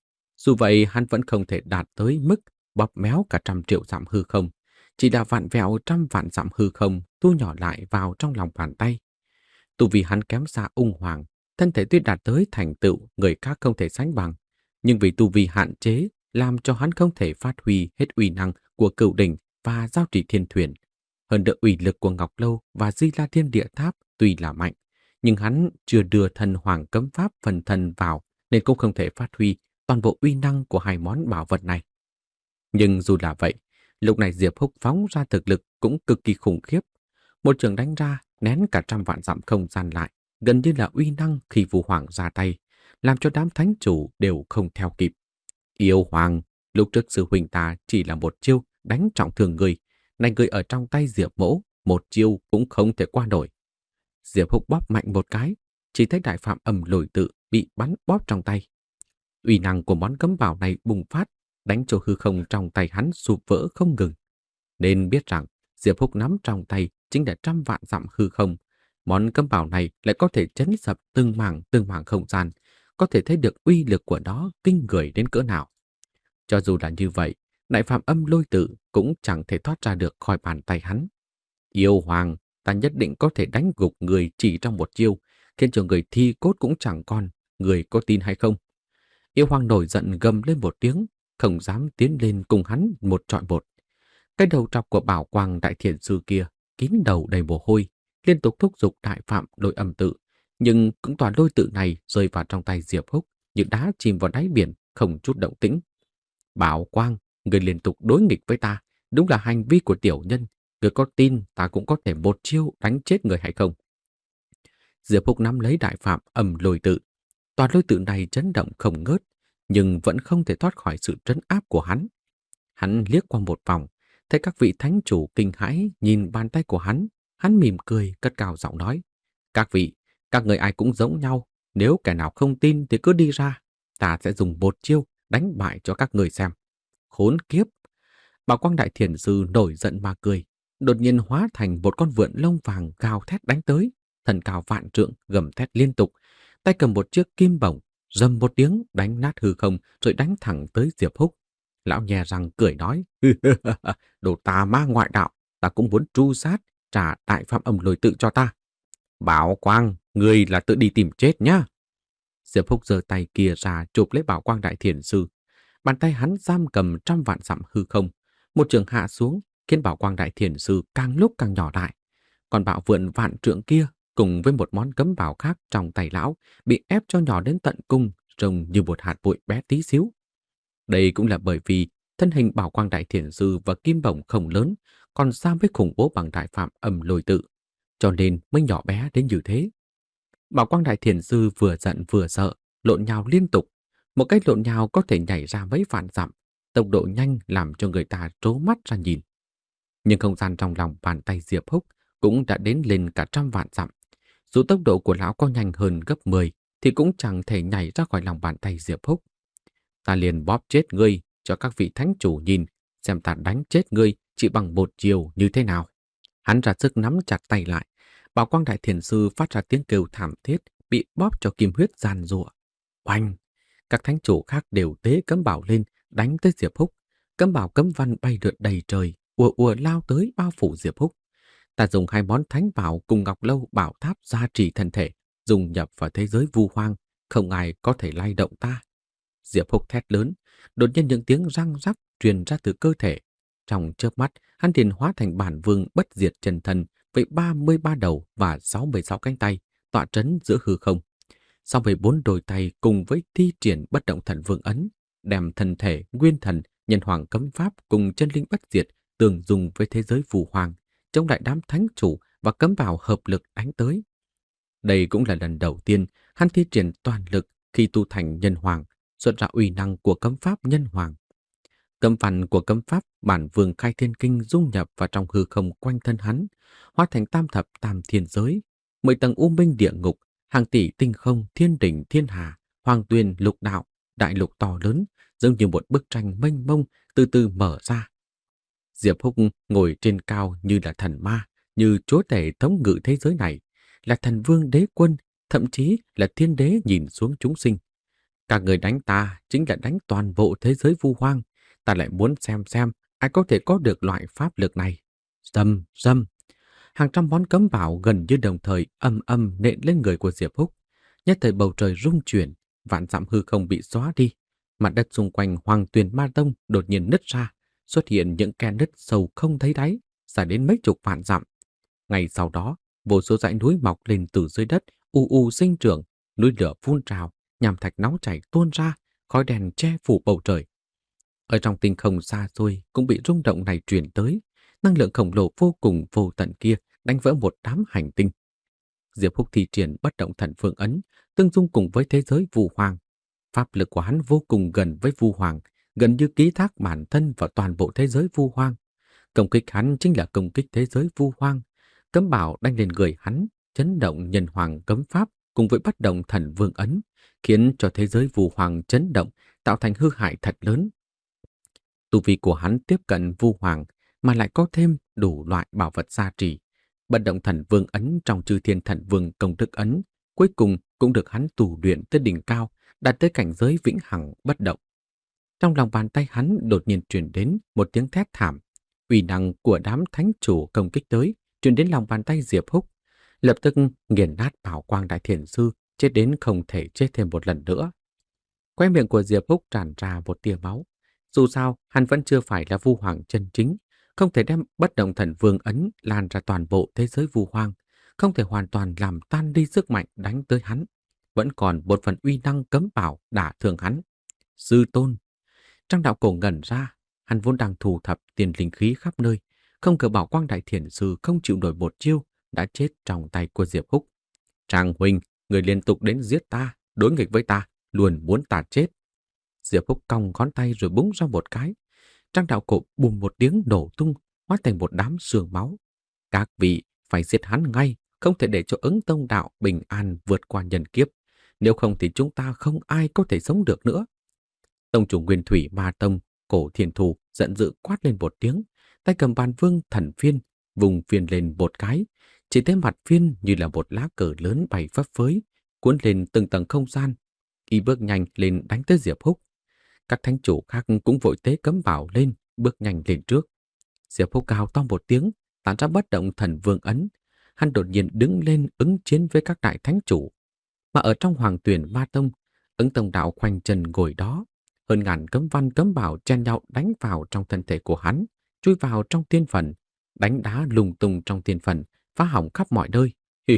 [SPEAKER 1] Dù vậy, hắn vẫn không thể đạt tới mức bóp méo cả trăm triệu dặm hư không, chỉ là vạn vẹo trăm vạn dặm hư không thu nhỏ lại vào trong lòng bàn tay. Tu vì hắn kém xa ung hoàng, thân thể tuy đạt tới thành tựu người khác không thể sánh bằng, nhưng vì tu vi hạn chế làm cho hắn không thể phát huy hết uy năng của cửu đỉnh và giao trì thiên thuyền. Hơn nữa uy lực của Ngọc Lâu và Di La Thiên Địa Tháp tuy là mạnh, nhưng hắn chưa đưa thần hoàng cấm pháp phần thân vào nên cũng không thể phát huy toàn bộ uy năng của hai món bảo vật này. Nhưng dù là vậy, lúc này Diệp Húc phóng ra thực lực cũng cực kỳ khủng khiếp. Một trường đánh ra, nén cả trăm vạn dặm không gian lại, gần như là uy năng khi Vũ Hoàng ra tay, làm cho đám thánh chủ đều không theo kịp. Yêu Hoàng, lúc trước sư huynh ta chỉ là một chiêu đánh trọng thương người, này người ở trong tay Diệp Mỗ, một chiêu cũng không thể qua nổi. Diệp Húc bóp mạnh một cái, chỉ thấy đại phạm âm lôi tự bị bắn bóp trong tay. Uy năng của món cấm bảo này bùng phát, đánh cho hư không trong tay hắn sụp vỡ không ngừng. Nên biết rằng Diệp Húc nắm trong tay chính là trăm vạn dặm hư không. Món cấm bảo này lại có thể chấn sập từng mảng từng mảng không gian, có thể thấy được uy lực của nó kinh người đến cỡ nào. Cho dù là như vậy, đại phạm âm lôi tự cũng chẳng thể thoát ra được khỏi bàn tay hắn. Yêu Hoàng, ta nhất định có thể đánh gục người chỉ trong một chiêu, khiến cho người thi cốt cũng chẳng còn, người có tin hay không? Yêu Hoàng nổi giận gầm lên một tiếng, không dám tiến lên cùng hắn một trọi một. Cái đầu trọc của Bảo Quang Đại Thiền Sư kia kín đầu đầy mồ hôi, liên tục thúc giục đại phạm lôi âm tự, nhưng cũng toàn lôi tự này rơi vào trong tay Diệp Húc như đá chìm vào đáy biển, không chút động tĩnh. Bảo Quang, người liên tục đối nghịch với ta, đúng là hành vi của tiểu nhân. Người có tin ta cũng có thể một chiêu đánh chết người hay không? Diệp Húc nắm lấy đại phạm âm lôi tự. Toàn lôi tự này chấn động không ngớt, nhưng vẫn không thể thoát khỏi sự trấn áp của hắn. Hắn liếc qua một vòng, thấy các vị thánh chủ kinh hãi nhìn bàn tay của hắn. Hắn mỉm cười, cất cao giọng nói: Các vị, các người ai cũng giống nhau. Nếu kẻ nào không tin thì cứ đi ra. Ta sẽ dùng một chiêu đánh bại cho các người xem. Khốn kiếp! Bảo Quang Đại Thiền Sư nổi giận mà cười, đột nhiên hóa thành một con vượn lông vàng gào thét đánh tới, thần cao vạn trượng gầm thét liên tục, tay cầm một chiếc kim bổng, rầm một tiếng đánh nát hư không rồi đánh thẳng tới Diệp Húc. Lão nhè răng cười nói: Đồ tà ma ngoại đạo, ta cũng muốn tru sát, trả đại phạm âm lôi tự cho ta. Bảo Quang, ngươi là tự đi tìm chết nhá. Diệp Húc giơ tay kia ra chụp lấy Bảo Quang Đại Thiền Sư. Bàn tay hắn giam cầm trăm vạn dặm hư không, một trường hạ xuống khiến Bảo Quang Đại Thiền Sư càng lúc càng nhỏ lại. Còn bạo vượn vạn trượng kia cùng với một món cấm bảo khác trong tay lão bị ép cho nhỏ đến tận cung, trông như một hạt bụi bé tí xíu. Đây cũng là bởi vì thân hình Bảo Quang Đại Thiền Sư và kim bổng không lớn, còn xa với khủng bố bằng đại phạm âm lôi tự, cho nên mới nhỏ bé đến như thế. Bảo Quang Đại Thiền Sư vừa giận vừa sợ, lộn nhào liên tục. Một cái lộn nhào có thể nhảy ra mấy vạn dặm, tốc độ nhanh làm cho người ta trố mắt ra nhìn. Nhưng không gian trong lòng bàn tay Diệp Húc cũng đã đến lên cả trăm vạn dặm. Dù tốc độ của lão có nhanh hơn gấp mười thì cũng chẳng thể nhảy ra khỏi lòng bàn tay Diệp Húc. Ta liền bóp chết ngươi cho các vị thánh chủ nhìn, xem ta đánh chết ngươi chỉ bằng một chiều như thế nào. Hắn ra sức nắm chặt tay lại. Bảo Quang Đại Thiền Sư phát ra tiếng kêu thảm thiết, bị bóp cho kim huyết giàn giụa. Oanh! Các thánh chủ khác đều tế cấm bảo lên, đánh tới Diệp Húc. Cấm bảo cấm văn bay lượn đầy trời, ùa ùa lao tới bao phủ Diệp Húc. Ta dùng hai món thánh bảo cùng Ngọc Lâu bảo tháp gia trì thân thể, dùng nhập vào thế giới vu hoang, không ai có thể lay động ta. Diệp Húc thét lớn, đột nhiên những tiếng răng rắc truyền ra từ cơ thể. Trong chớp mắt, hắn liền hóa thành bản vương bất diệt chân thần với ba mươi ba đầu và sáu mươi sáu cánh tay, tọa trấn giữa hư không. Sau với bốn đôi tay cùng với thi triển bất động thần vương ấn, đem thân thể, nguyên thần, nhân hoàng cấm pháp cùng chân linh bất diệt tương dùng với thế giới phù hoàng, chống lại đám thánh chủ và cấm bảo hợp lực đánh tới. Đây cũng là lần đầu tiên hắn thi triển toàn lực khi tu thành nhân hoàng, xuất ra uy năng của cấm pháp nhân hoàng. Cấm văn của cấm pháp bản vương khai thiên kinh dung nhập vào trong hư không quanh thân hắn, hóa thành tam thập tam thiên giới, mười tầng u minh địa ngục, hàng tỷ tinh không, thiên đỉnh, thiên hà, hoàng tuyền, lục đạo, đại lục to lớn, giống như một bức tranh mênh mông từ từ mở ra. Diệp Húc ngồi trên cao như là thần ma, như chúa tể thống ngự thế giới này, là thần vương đế quân, thậm chí là thiên đế nhìn xuống chúng sinh. Các người đánh ta chính là đánh toàn bộ thế giới vu hoang. Ta lại muốn xem xem ai có thể có được loại pháp lực này. Rầm, rầm. Hàng trăm món cấm bảo gần như đồng thời âm âm nện lên người của Diệp Húc. Nhất thời bầu trời rung chuyển, vạn dặm hư không bị xóa đi. Mặt đất xung quanh Hoàng Tuyền Ma Tông đột nhiên nứt ra, xuất hiện những khe nứt sâu không thấy đáy, dài đến mấy chục vạn dặm. Ngay sau đó, vô số dãy núi mọc lên từ dưới đất, u u sinh trưởng, núi lửa phun trào, nham thạch nóng chảy tuôn ra, khói đèn che phủ bầu trời. Ở trong tinh không xa xôi cũng bị rung động này truyền tới, năng lượng khổng lồ vô cùng vô tận kia đánh vỡ một đám hành tinh. Diệp Húc thi triển bất động thần phương ấn, tương dung cùng với thế giới vu hoàng. Pháp lực của hắn vô cùng gần với vu hoàng, gần như ký thác bản thân vào toàn bộ thế giới vu hoang. Công kích hắn chính là công kích thế giới vu hoang. Cấm bảo đánh lên người hắn, chấn động nhân hoàng cấm pháp cùng với bất động thần vương ấn, khiến cho thế giới vu hoàng chấn động, tạo thành hư hại thật lớn. Tu vi của hắn tiếp cận vu hoàng, mà lại có thêm đủ loại bảo vật gia trì. Bất động thần vương ấn trong chư thiên thần vương công thức ấn, cuối cùng cũng được hắn tu luyện tới đỉnh cao, đạt tới cảnh giới vĩnh hằng bất động. Trong lòng bàn tay hắn đột nhiên truyền đến một tiếng thét thảm, uy năng của đám thánh chủ công kích tới, truyền đến lòng bàn tay Diệp Húc, lập tức nghiền nát bảo quang đại thiền sư, chết đến không thể chết thêm một lần nữa. Khóe miệng của Diệp Húc tràn ra một tia máu. Dù sao, hắn vẫn chưa phải là vu hoàng chân chính, không thể đem bất động thần vương ấn lan ra toàn bộ thế giới vu hoang, không thể hoàn toàn làm tan đi sức mạnh đánh tới hắn. Vẫn còn một phần uy năng cấm bảo đả thương hắn. Sư tôn. Trang đạo cổ ngẩn ra, hắn vốn đang thu thập tiền linh khí khắp nơi, không ngờ bảo quang đại thiền sư không chịu nổi một chiêu, đã chết trong tay của Diệp Húc. Trang huynh, người liên tục đến giết ta, đối nghịch với ta, luôn muốn ta chết. Diệp Húc cong ngón tay rồi búng ra một cái. Trang đạo cổ bùm một tiếng nổ tung, hóa thành một đám sương máu. Các vị phải giết hắn ngay, không thể để cho Ứng Tông đạo bình an vượt qua nhân kiếp. Nếu không thì chúng ta không ai có thể sống được nữa. Tông chủ Nguyên Thủy Ma Tông, Cổ Thiên Thù giận dữ quát lên một tiếng, tay cầm bàn vương thần phiên, vùng phiên lên một cái, chỉ thấy mặt phiên như là một lá cờ lớn bay phấp phới, cuốn lên từng tầng không gian. Y bước nhanh lên đánh tới Diệp Húc. Các thánh chủ khác cũng vội tế cấm bảo lên, bước nhanh lên trước. Diệp Húc gào to một tiếng, tản ra bất động thần vương ấn. Hắn đột nhiên đứng lên ứng chiến với các đại thánh chủ. Mà ở trong Hoàng Tuyền Ma Tông, Ứng Tông đạo khoanh chân ngồi đó. Hơn ngàn cấm văn cấm bảo chen nhau đánh vào trong thân thể của hắn, chui vào trong tiên phần, đánh đá lung tung trong tiên phần, phá hỏng khắp mọi nơi.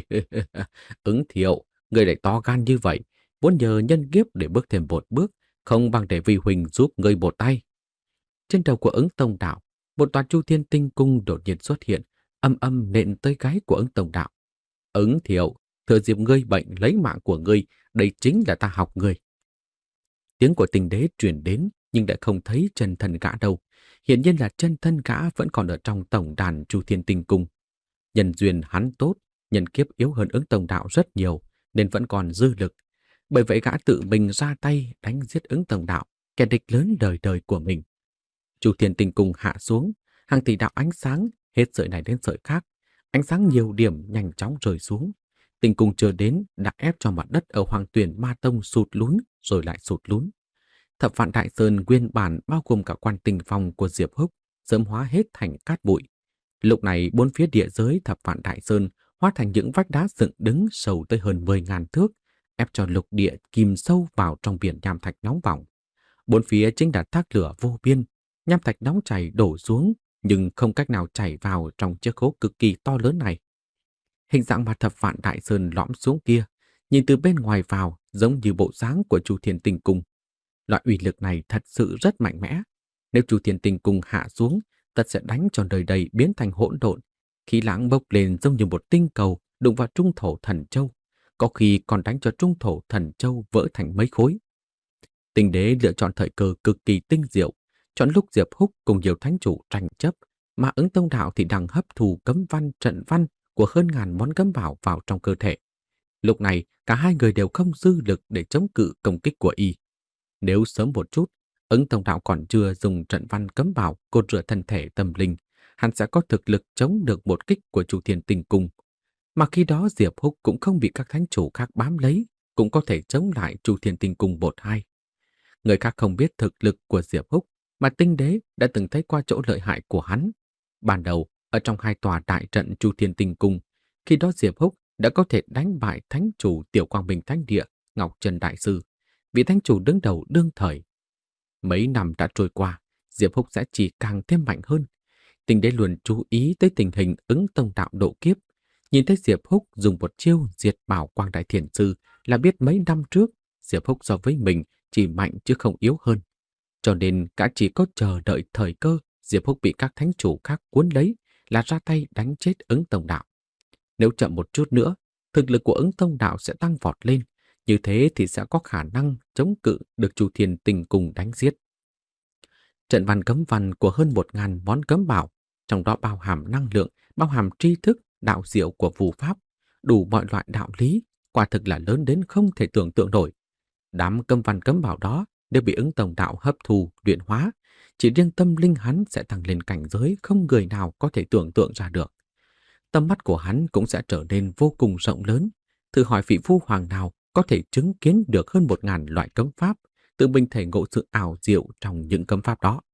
[SPEAKER 1] Ứng Thiệu, người lại to gan như vậy, muốn nhờ nhân kiếp để bước thêm một bước, không bằng để Vi Huỳnh giúp người một tay. Trên đầu của Ứng Tông đạo, một tòa Chu Thiên Tinh Cung đột nhiên xuất hiện, âm âm nện tới gáy của Ứng Tông đạo. Ứng Thiệu, thừa dịp ngươi bệnh lấy mạng của ngươi, đây chính là ta học ngươi. Tiếng của Tinh Đế truyền đến, nhưng đã không thấy chân thân gã đâu. Hiển nhiên là chân thân gã vẫn còn ở trong tổng đàn Chu Thiên Tinh Cung. Nhân duyên hắn tốt, nhân kiếp yếu hơn Ứng Tông đạo rất nhiều, nên vẫn còn dư lực. Bởi vậy gã tự mình ra tay đánh giết Ứng Tông đạo, kẻ địch lớn đời đời của mình. Chu Thiên Tinh Cung hạ xuống, hàng tỷ đạo ánh sáng hết sợi này đến sợi khác. Ánh sáng nhiều điểm nhanh chóng rơi xuống. Tinh Cung chưa đến đã ép cho mặt đất ở Hoàng Tuyền Ma Tông sụt lún rồi lại sụt lún. Thập Vạn Đại Sơn nguyên bản bao gồm cả quan tinh phong của Diệp Húc sớm hóa hết thành cát bụi. Lúc này bốn phía địa giới Thập Vạn Đại Sơn hóa thành những vách đá dựng đứng sâu tới hơn mười ngàn thước, ép cho lục địa kìm sâu vào trong biển nham thạch nóng bỏng. Bốn phía chính là thác lửa vô biên, nham thạch nóng chảy đổ xuống nhưng không cách nào chảy vào trong chiếc hố cực kỳ to lớn này. Hình dạng mà Thập Vạn Đại Sơn lõm xuống kia, nhìn từ bên ngoài vào giống như bộ dáng của Chu Thiên Tinh Cung. Loại uy lực này thật sự rất mạnh mẽ. Nếu Chu Thiên Tinh Cung hạ xuống, tất sẽ đánh cho nơi đây biến thành hỗn độn. Khí lãng bốc lên giống như một tinh cầu đụng vào trung thổ thần châu, có khi còn đánh cho trung thổ thần châu vỡ thành mấy khối. Tinh Đế lựa chọn thời cơ cực kỳ tinh diệu, chọn lúc Diệp Húc cùng nhiều thánh chủ tranh chấp, mà Ứng Tông đạo thì đang hấp thụ cấm văn trận văn của hơn ngàn món cấm bảo vào trong cơ thể. Lúc này, cả hai người đều không dư lực để chống cự công kích của y. Nếu sớm một chút, Ứng Tông Đạo còn chưa dùng trận văn cấm bảo cột rửa thân thể tâm linh, hắn sẽ có thực lực chống được một kích của Chu Thiên Tinh Cung. Mà khi đó Diệp Húc cũng không bị các thánh chủ khác bám lấy, cũng có thể chống lại Chu Thiên Tinh Cung một hai. Người khác không biết thực lực của Diệp Húc, mà Tinh Đế đã từng thấy qua chỗ lợi hại của hắn. Ban đầu, ở trong hai tòa đại trận Chu Thiên Tinh Cung, khi đó Diệp Húc đã có thể đánh bại thánh chủ Tiểu Quang Minh Thánh Địa, Ngọc Trần Đại Sư, vị thánh chủ đứng đầu đương thời. Mấy năm đã trôi qua, Diệp Húc sẽ chỉ càng thêm mạnh hơn. Tinh Đế luôn chú ý tới tình hình Ứng Tông Đạo độ kiếp. Nhìn thấy Diệp Húc dùng một chiêu diệt Bảo Quang Đại Thiền Sư là biết mấy năm trước Diệp Húc so với mình chỉ mạnh chứ không yếu hơn. Cho nên cả chỉ có chờ đợi thời cơ Diệp Húc bị các thánh chủ khác cuốn lấy là ra tay đánh chết Ứng Tông Đạo. Nếu chậm một chút nữa, thực lực của Ứng Tông Đạo sẽ tăng vọt lên. Như thế thì sẽ có khả năng chống cự được Chu Thiên Tinh Cung đánh giết. Trận văn cấm văn của hơn một ngàn món cấm bảo, trong đó bao hàm năng lượng, bao hàm tri thức, đạo diệu của phù pháp, đủ mọi loại đạo lý, quả thực là lớn đến không thể tưởng tượng nổi. Đám cấm văn cấm bảo đó đều bị Ứng Tông Đạo hấp thu, luyện hóa, chỉ riêng tâm linh hắn sẽ tăng lên cảnh giới không người nào có thể tưởng tượng ra được. Tầm mắt của hắn cũng sẽ trở nên vô cùng rộng lớn. Thử hỏi vị phu hoàng nào có thể chứng kiến được hơn một ngàn loại cấm pháp, tự mình thể ngộ sự ảo diệu trong những cấm pháp đó.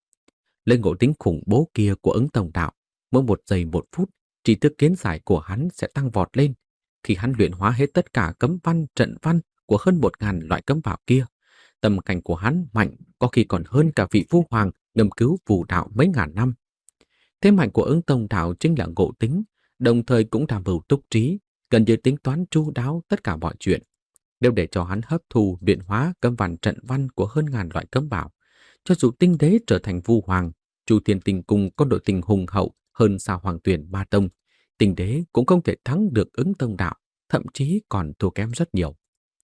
[SPEAKER 1] Lấy ngộ tính khủng bố kia của Ứng Tông Đạo, mỗi một giây một phút, tri thức kiến giải của hắn sẽ tăng vọt lên. Khi hắn luyện hóa hết tất cả cấm văn, trận văn của hơn một ngàn loại cấm bảo kia, tâm cảnh của hắn mạnh có khi còn hơn cả vị phu hoàng ngâm cứu phù đạo mấy ngàn năm. Thế mạnh của Ứng Tông Đạo chính là ngộ tính, đồng thời cũng đảm bảo túc trí, cần như tính toán chu đáo tất cả mọi chuyện. Nếu để cho hắn hấp thu luyện hóa cấm văn trận văn của hơn ngàn loại cấm bảo, cho dù Tinh Đế trở thành vu hoàng, Chu Thiên Tinh Cung có đội tình hùng hậu hơn xa Hoàng Tuyền Ma Tông, Tinh Đế cũng không thể thắng được Ứng Tông Đạo, thậm chí còn thua kém rất nhiều.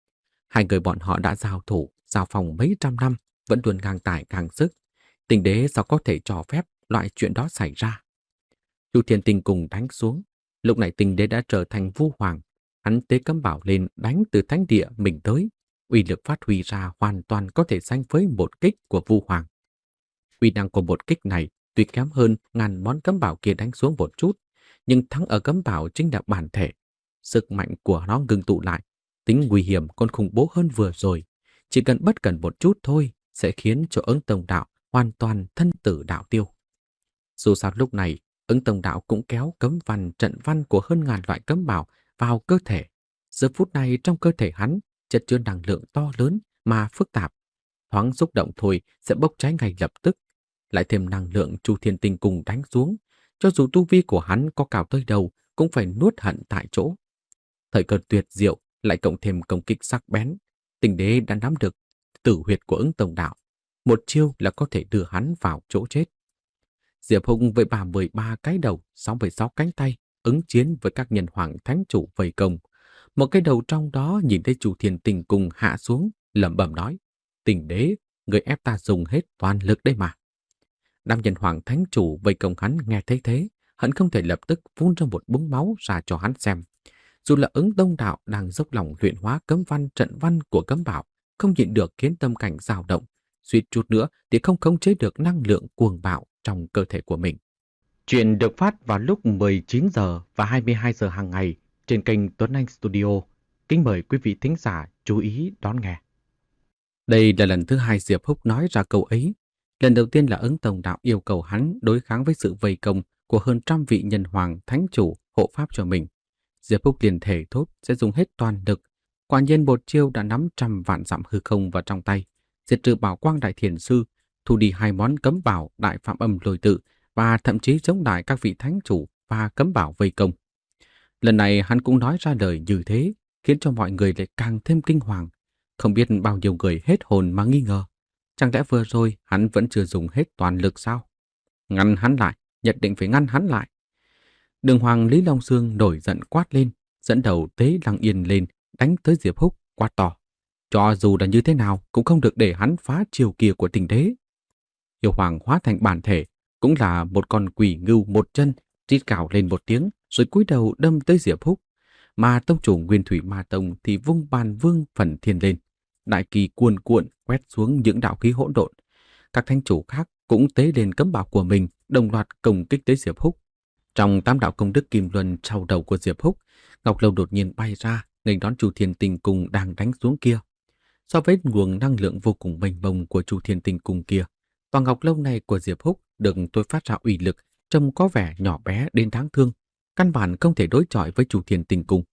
[SPEAKER 1] Hai người bọn họ đã giao thủ, giao phòng mấy trăm năm, vẫn luôn ngang tài ngang sức. Tinh Đế sao có thể cho phép loại chuyện đó xảy ra? Chu Thiên Tinh Cung đánh xuống, lúc này Tinh Đế đã trở thành vu hoàng. Hắn tế cấm bảo lên đánh từ thánh địa mình tới, uy lực phát huy ra hoàn toàn có thể sánh với một kích của vu hoàng. Uy năng của một kích này tuy kém hơn ngàn món cấm bảo kia đánh xuống một chút, nhưng thắng ở cấm bảo chính là bản thể. Sức mạnh của nó ngưng tụ lại, tính nguy hiểm còn khủng bố hơn vừa rồi. Chỉ cần bất cần một chút thôi sẽ khiến cho Ứng Tông Đạo hoàn toàn thân tử đạo tiêu. Dù sao lúc này, Ứng Tông Đạo cũng kéo cấm văn trận văn của hơn ngàn loại cấm bảo vào cơ thể. Giờ phút này trong cơ thể hắn chất chứa năng lượng to lớn mà phức tạp. Thoáng xúc động thôi sẽ bốc cháy ngay lập tức. Lại thêm năng lượng Chu Thiên Tinh Cung đánh xuống, cho dù tu vi của hắn có cao tới đâu cũng phải nuốt hận tại chỗ. Thời cơ tuyệt diệu lại cộng thêm công kích sắc bén, Tinh Đế đã nắm được tử huyệt của Ứng Tông Đạo. Một chiêu là có thể đưa hắn vào chỗ chết. Diệp Hùng với ba mươi ba cái đầu, sáu mươi sáu cánh tay, ứng chiến với các nhân hoàng thánh chủ vây công. Một cái đầu trong đó nhìn thấy Chu Thiên Tinh Cung hạ xuống, lẩm bẩm nói: Tinh Đế, người ép ta dùng hết toàn lực đây mà. Nam nhân hoàng thánh chủ vây công hắn nghe thấy thế, hắn không thể lập tức phun ra một búng máu ra cho hắn xem. Dù là Ứng Tông Đạo đang dốc lòng luyện hóa cấm văn trận văn của cấm bảo, không nhịn được khiến tâm cảnh dao động, suýt chút nữa thì không khống chế được năng lượng cuồng bạo trong cơ thể của mình. Chuyện được phát vào lúc mười chín giờ và hai mươi hai giờ hàng ngày trên kênh Tuấn Anh Studio. Kính mời quý vị thính giả chú ý đón nghe. Đây là lần thứ hai Diệp Húc nói ra câu ấy. Lần đầu tiên là Ứng Tông Đạo yêu cầu hắn đối kháng với sự vây công của hơn trăm vị nhân hoàng thánh chủ hộ pháp cho mình. Diệp Húc liền thể thốt sẽ dùng hết toàn lực. Quả nhiên một chiêu đã nắm trăm vạn dặm hư không vào trong tay, diệt trừ Bảo Quang Đại Thiền Sư, thu đi hai món cấm bảo Đại Phạm Âm Lôi Tự và thậm chí chống lại các vị thánh chủ và cấm bảo vây công. Lần này hắn cũng nói ra lời như thế, khiến cho mọi người lại càng thêm kinh hoàng. Không biết bao nhiêu người hết hồn mà nghi ngờ. Chẳng lẽ vừa rồi hắn vẫn chưa dùng hết toàn lực sao? Ngăn hắn lại, nhất định phải ngăn hắn lại. Đường Hoàng Lý Long Xương nổi giận quát lên, dẫn đầu tế Lăng Yên lên, đánh tới Diệp Húc, quát to. Cho dù là như thế nào cũng không được để hắn phá chiều kia của Tinh Đế. Yêu Hoàng hóa thành bản thể, cũng là một con quỷ ngưu một chân, rít cào lên một tiếng, rồi cúi đầu đâm tới Diệp Húc. Mà tông chủ Nguyên Thủy Ma Tông thì vung bàn vương phần thiên lên. Đại kỳ cuồn cuộn quét xuống những đạo khí hỗn độn, các thánh chủ khác cũng tế lên cấm bảo của mình, đồng loạt công kích tới Diệp Húc. Trong tám đạo công đức kim luân sau đầu của Diệp Húc, Ngọc Lâu đột nhiên bay ra, nghênh đón Chu Thiên Tinh Cung đang đánh xuống kia. So với nguồn năng lượng vô cùng mênh mông của Chu Thiên Tinh Cung kia, tòa Ngọc Lâu này của Diệp Húc được tôi phát ra uy lực trông có vẻ nhỏ bé đến đáng thương, căn bản không thể đối chọi với Chu Thiên Tinh Cung.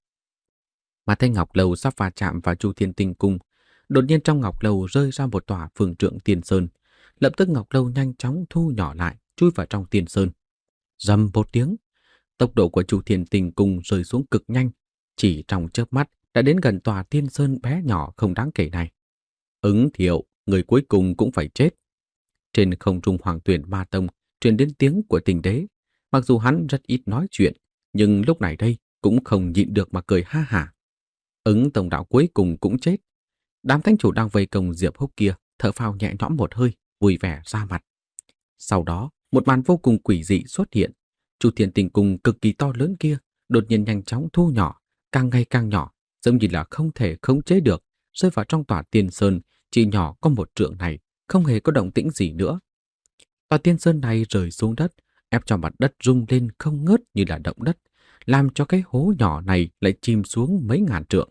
[SPEAKER 1] Mà thấy Ngọc Lâu sắp va chạm vào Chu Thiên Tinh Cung, đột nhiên trong Ngọc Lâu rơi ra một tòa phương trượng Tiên Sơn. Lập tức Ngọc Lâu nhanh chóng thu nhỏ lại, chui vào trong Tiên Sơn. Rầm một tiếng, tốc độ của Chu Thiên Tinh Cung rơi xuống cực nhanh, chỉ trong chớp mắt đã đến gần tòa Tiên Sơn bé nhỏ không đáng kể này. Ứng Thiệu, người cuối cùng cũng phải chết. Trên không trung Hoàng Tuyển Ma Tông truyền đến tiếng của Tình Đế. Mặc dù hắn rất ít nói chuyện, nhưng lúc này đây cũng không nhịn được mà cười ha hả. Ứng tổng đạo cuối cùng cũng chết. Đám thánh chủ đang vây công Diệp Húc kia thở phào nhẹ nhõm một hơi, vui vẻ ra mặt. Sau đó, một màn vô cùng quỷ dị xuất hiện. Chu Thiên Tinh Cung cực kỳ to lớn kia đột nhiên nhanh chóng thu nhỏ, càng ngày càng nhỏ, giống như là không thể khống chế được, rơi vào trong tòa Tiên Sơn chỉ nhỏ có một trượng này, không hề có động tĩnh gì nữa. Tòa Tiên Sơn này rơi xuống đất, ép cho mặt đất rung lên không ngớt như là động đất, làm cho cái hố nhỏ này lại chìm xuống mấy ngàn trượng.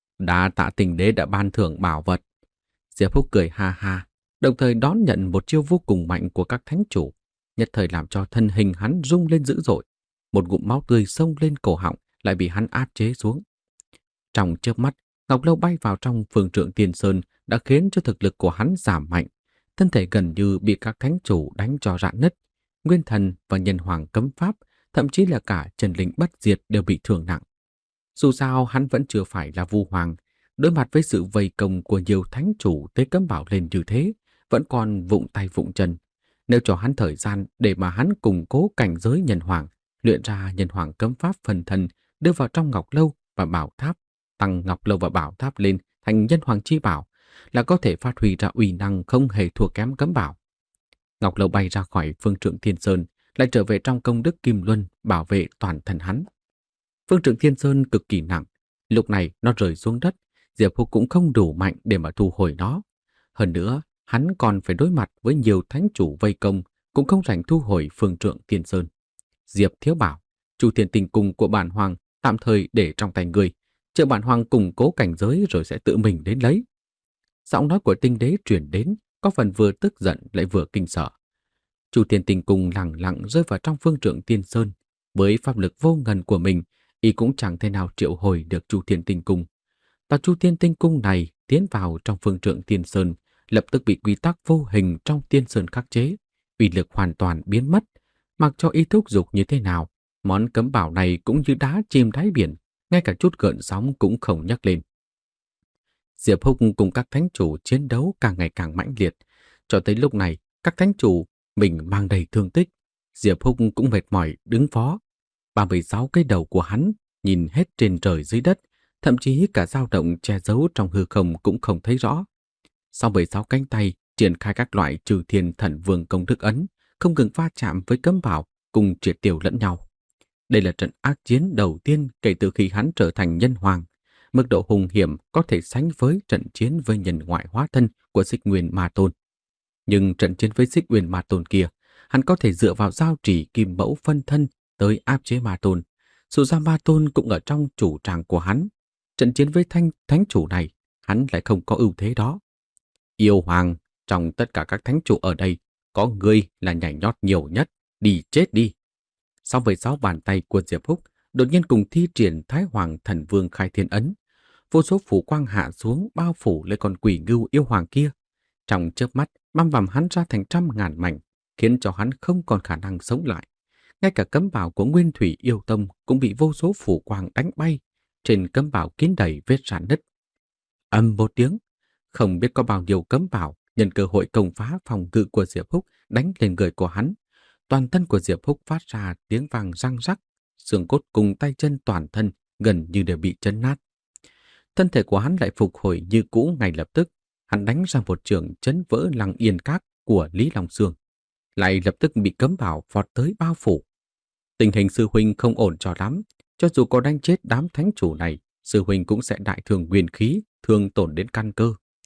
[SPEAKER 1] Đa tạ Tình Đế đã ban thưởng bảo vật. Diệp Húc cười ha ha, đồng thời đón nhận một chiêu vô cùng mạnh của các thánh chủ, nhất thời làm cho thân hình hắn rung lên dữ dội. Một ngụm máu tươi xông lên cổ họng lại bị hắn áp chế xuống. Trong chớp mắt, Ngọc Lâu bay vào trong phương trượng Tiên Sơn đã khiến cho thực lực của hắn giảm mạnh. Thân thể gần như bị các thánh chủ đánh cho rạn nứt. Nguyên thần và nhân hoàng cấm pháp, thậm chí là cả trần linh bất diệt đều bị thương nặng. Dù sao hắn vẫn chưa phải là Vu Hoàng, đối mặt với sự vây công của nhiều thánh chủ tới cấm bảo lên như thế, vẫn còn vụng tay vụng chân. Nếu cho hắn thời gian để mà hắn củng cố cảnh giới nhân hoàng, luyện ra nhân hoàng cấm pháp phần thân, đưa vào trong Ngọc Lâu và Bảo Tháp, tăng Ngọc Lâu và Bảo Tháp lên thành nhân hoàng chi bảo, là có thể phát huy ra uy năng không hề thua kém cấm bảo. Ngọc Lâu bay ra khỏi phương trượng Thiên Sơn, lại trở về trong công đức Kim Luân bảo vệ toàn thân hắn. Phương trượng Thiên Sơn cực kỳ nặng, lúc này nó rơi xuống đất, Diệp Húc cũng không đủ mạnh để mà thu hồi nó. Hơn nữa, hắn còn phải đối mặt với nhiều thánh chủ vây công, cũng không rảnh thu hồi phương trượng Thiên Sơn. Diệp Thiếu bảo, Chu Thiên Tinh Cung của bản hoàng tạm thời để trong tay người, chờ bản hoàng củng cố cảnh giới rồi sẽ tự mình đến lấy. Giọng nói của Tinh Đế truyền đến, có phần vừa tức giận lại vừa kinh sợ. Chu Thiên Tinh Cung lặng lặng rơi vào trong phương trượng Tiên Sơn, với pháp lực vô ngần của mình, y cũng chẳng thể nào triệu hồi được Chu Thiên Tinh Cung. Tòa Chu Thiên Tinh Cung này tiến vào trong phương trượng Tiên Sơn, lập tức bị quy tắc vô hình trong Tiên Sơn khắc chế, uy lực hoàn toàn biến mất. Mặc cho y thúc dục như thế nào, món cấm bảo này cũng như đá chìm đáy biển, ngay cả chút gợn sóng cũng không nhắc lên. Diệp Húc cùng các thánh chủ chiến đấu càng ngày càng mãnh liệt, cho tới lúc này các thánh chủ mình mang đầy thương tích, Diệp Húc cũng mệt mỏi đứng phó. ba mươi sáu cái đầu của hắn nhìn hết trên trời dưới đất, thậm chí cả dao động che giấu trong hư không cũng không thấy rõ. Sau bảy mươi sáu cánh tay triển khai các loại trừ thiên thần vương công thức ấn, không ngừng va chạm với cấm bảo cùng triệt tiêu lẫn nhau. Đây là trận ác chiến đầu tiên kể từ khi hắn trở thành nhân hoàng. Mức độ hung hiểm có thể sánh với trận chiến với nhân ngoại hóa thân của Xích Nguyên Ma Tôn. Nhưng trận chiến với Xích Nguyên Ma Tôn kia, hắn có thể dựa vào giao trì kim mẫu phân thân tới áp chế Ma Tôn. Dù ra Ma Tôn cũng ở trong chủ tràng của hắn. Trận chiến với thanh thánh chủ này, hắn lại không có ưu thế đó. Yêu hoàng, trong tất cả các thánh chủ ở đây, có ngươi là nhảy nhót nhiều nhất, đi chết đi. Sau bảy mươi sáu bàn tay của Diệp Húc, đột nhiên cùng thi triển Thái Hoàng Thần Vương khai thiên ấn. Vô số phủ quang hạ xuống bao phủ lấy con quỷ ngưu yêu hoàng kia. Trong chớp mắt, băm vằm hắn ra thành trăm ngàn mảnh, khiến cho hắn không còn khả năng sống lại. Ngay cả cấm bảo của Nguyên Thủy Yêu Tông cũng bị vô số phủ quang đánh bay, trên cấm bảo kín đầy vết rạn nứt. Ầm một tiếng, không biết có bao nhiêu cấm bảo nhân cơ hội công phá phòng ngự của Diệp Húc đánh lên người của hắn. Toàn thân của Diệp Húc phát ra tiếng vang răng rắc, xương cốt cùng tay chân toàn thân gần như đều bị chấn nát. Thân thể của hắn lại phục hồi như cũ ngay lập tức. Hắn đánh ra một trường chấn vỡ Lăng Yên Các của Lý Long Xương, lại lập tức bị cấm bảo vọt tới bao phủ. Tình hình sư huynh không ổn cho lắm. Cho dù có đánh chết đám thánh chủ này, sư huynh cũng sẽ đại thương nguyên khí, thương tổn đến căn cơ.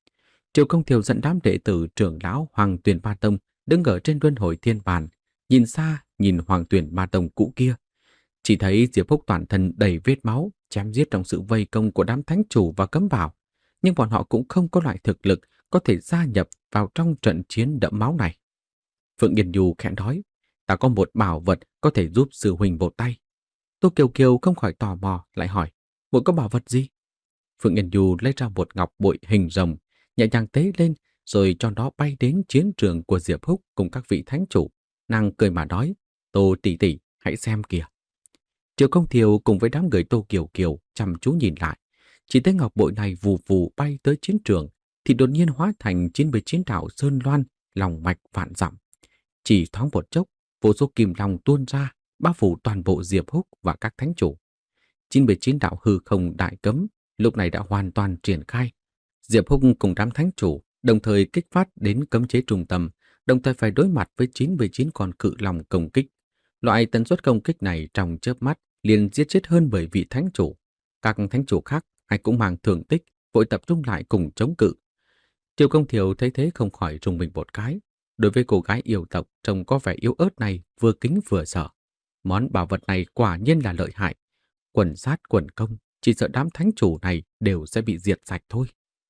[SPEAKER 1] Triệu Công Thiều dẫn đám đệ tử trưởng lão Hoàng Tuyền Ma Tông đứng ở trên luân hồi thiên bàn, nhìn xa nhìn Hoàng Tuyền Ma Tông cũ kia. Chỉ thấy Diệp Húc toàn thân đầy vết máu, chém giết trong sự vây công của đám thánh chủ và cấm bảo, nhưng bọn họ cũng không có loại thực lực có thể gia nhập vào trong trận chiến đẫm máu này. Phượng Yên Du khẽ nói, ta có một bảo vật có thể giúp sư huynh một tay. Tô Kiều Kiều không khỏi tò mò, lại hỏi, một có bảo vật gì? Phượng Yên Du lấy ra một ngọc bội hình rồng, nhẹ nhàng tế lên, rồi cho nó bay đến chiến trường của Diệp Húc cùng các vị thánh chủ. Nàng cười mà nói, Tô tỷ tỷ, hãy xem kìa. Triệu Công Thiều cùng với đám người Tô Kiều Kiều chăm chú nhìn lại. Chỉ thấy ngọc bội này vù vù bay tới chiến trường, thì đột nhiên hóa thành chín mươi chín đạo sơn loan, lòng mạch vạn dặm. Chỉ thoáng một chốc, vô số kim long tuôn ra, bao phủ toàn bộ Diệp Húc và các thánh chủ. chín mươi chín đạo hư không đại cấm lúc này đã hoàn toàn triển khai. Diệp Húc cùng đám thánh chủ đồng thời kích phát đến cấm chế trung tâm, đồng thời phải đối mặt với chín mươi chín con cự long công kích. Loại tần suất công kích này trong chớp mắt liền giết chết hơn mười vị thánh chủ. Các thánh chủ khác ai cũng mang thương tích, vội tập trung lại cùng chống cự. Triệu Công Thiều thấy thế không khỏi rùng mình một cái. Đối với cô gái yêu tộc trông có vẻ yếu ớt này vừa kính vừa sợ. Món bảo vật này quả nhiên là lợi hại. Quần sát quần công, chỉ sợ đám thánh chủ này đều sẽ bị diệt sạch thôi.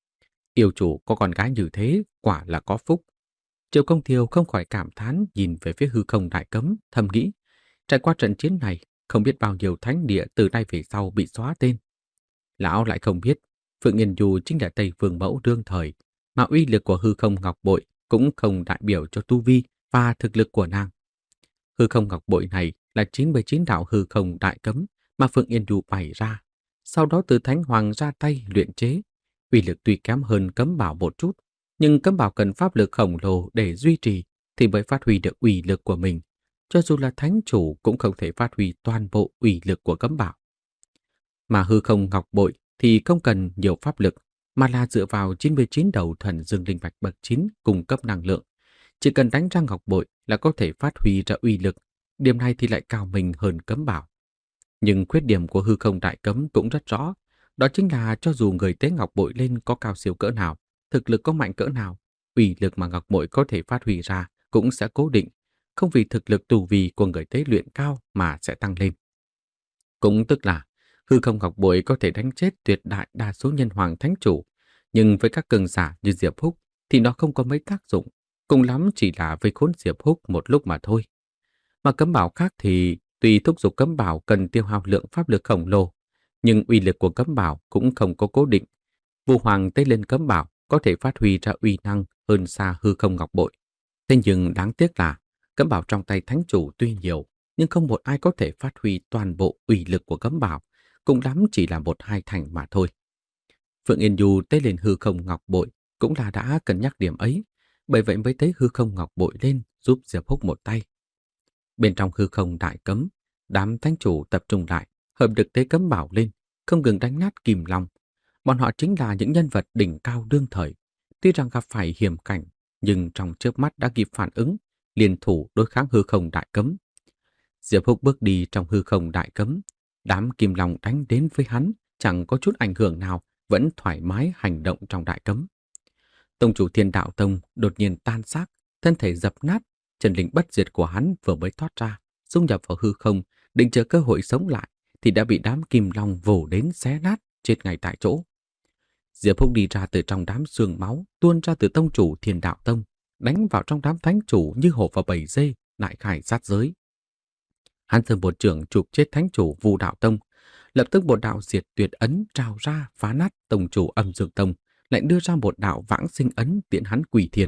[SPEAKER 1] Yêu chủ có con gái như thế, quả là có phúc. Triệu Công Thiều không khỏi cảm thán nhìn về phía hư không đại cấm, thầm nghĩ. Trải qua trận chiến này, không biết bao nhiêu thánh địa từ nay về sau bị xóa tên. Lão lại không biết, Phượng Yên Du chính là Tây Vương Mẫu đương thời, mà uy lực của hư không ngọc bội cũng không đại biểu cho tu vi và thực lực của nàng. Hư không ngọc bội này là chín mươi chín đạo hư không đại cấm mà Phượng Yên Du bày ra, sau đó từ Thánh Hoàng ra tay luyện chế. Uy lực tuy kém hơn cấm bảo một chút, nhưng cấm bảo cần pháp lực khổng lồ để duy trì thì mới phát huy được uy lực của mình. Cho dù là thánh chủ cũng không thể phát huy toàn bộ uy lực của cấm bảo. Mà hư không ngọc bội thì không cần nhiều pháp lực, mà là dựa vào chín mươi chín đầu thần dương linh mạch bậc chín cung cấp năng lượng. Chỉ cần đánh ra ngọc bội là có thể phát huy ra uy lực, điểm này thì lại cao mình hơn cấm bảo. Nhưng khuyết điểm của hư không đại cấm cũng rất rõ, đó chính là cho dù người tế ngọc bội lên có cao siêu cỡ nào, thực lực có mạnh cỡ nào, uy lực mà ngọc bội có thể phát huy ra cũng sẽ cố định, không vì thực lực tu vi của người tế luyện cao mà sẽ tăng lên. Cũng tức là hư không ngọc bội có thể đánh chết tuyệt đại đa số nhân hoàng thánh chủ, nhưng với các cường giả như Diệp Húc thì nó không có mấy tác dụng, cùng lắm chỉ là vây khốn Diệp Húc một lúc mà thôi. Mà cấm bảo khác thì tuy thúc giục cấm bảo cần tiêu hao lượng pháp lực khổng lồ, nhưng uy lực của cấm bảo cũng không có cố định. Vu Hoàng tế lên cấm bảo có thể phát huy ra uy năng hơn xa hư không ngọc bội. Thế nhưng đáng tiếc là cấm bảo trong tay thánh chủ tuy nhiều, nhưng không một ai có thể phát huy toàn bộ uy lực của cấm bảo, cũng lắm chỉ là một hai thành mà thôi. Phượng Yên Du tế lên hư không ngọc bội cũng là đã cân nhắc điểm ấy, bởi vậy mới tế hư không ngọc bội lên giúp Diệp Húc một tay. Bên trong hư không đại cấm, đám thánh chủ tập trung lại, hợp lực tế cấm bảo lên, không ngừng đánh nát kim long. Bọn họ chính là những nhân vật đỉnh cao đương thời, tuy rằng gặp phải hiểm cảnh, nhưng trong chớp mắt đã kịp phản ứng, liên thủ đối kháng hư không đại cấm. Diệp Húc bước đi trong hư không đại cấm, đám kim long đánh đến với hắn, chẳng có chút ảnh hưởng nào, vẫn thoải mái hành động trong đại cấm. Tông chủ Thiên Đạo Tông đột nhiên tan xác, thân thể dập nát, chân linh bất diệt của hắn vừa mới thoát ra, xung nhập vào hư không, định chờ cơ hội sống lại, thì đã bị đám kim long vồ đến xé nát, chết ngay tại chỗ. Diệp Húc đi ra từ trong đám xương máu, tuôn ra từ tông chủ Thiên Đạo Tông, đánh vào trong đám thánh chủ như hổ vào bầy dê, lại khai sát giới. Hắn giơ một trường chụp chết thánh chủ Vu Đạo Tông, lập tức một đạo diệt tuyệt ấn trào ra phá nát tông chủ Âm Dương Tông, lại đưa ra một đạo vãng sinh ấn tiễn hắn quỷ thiên.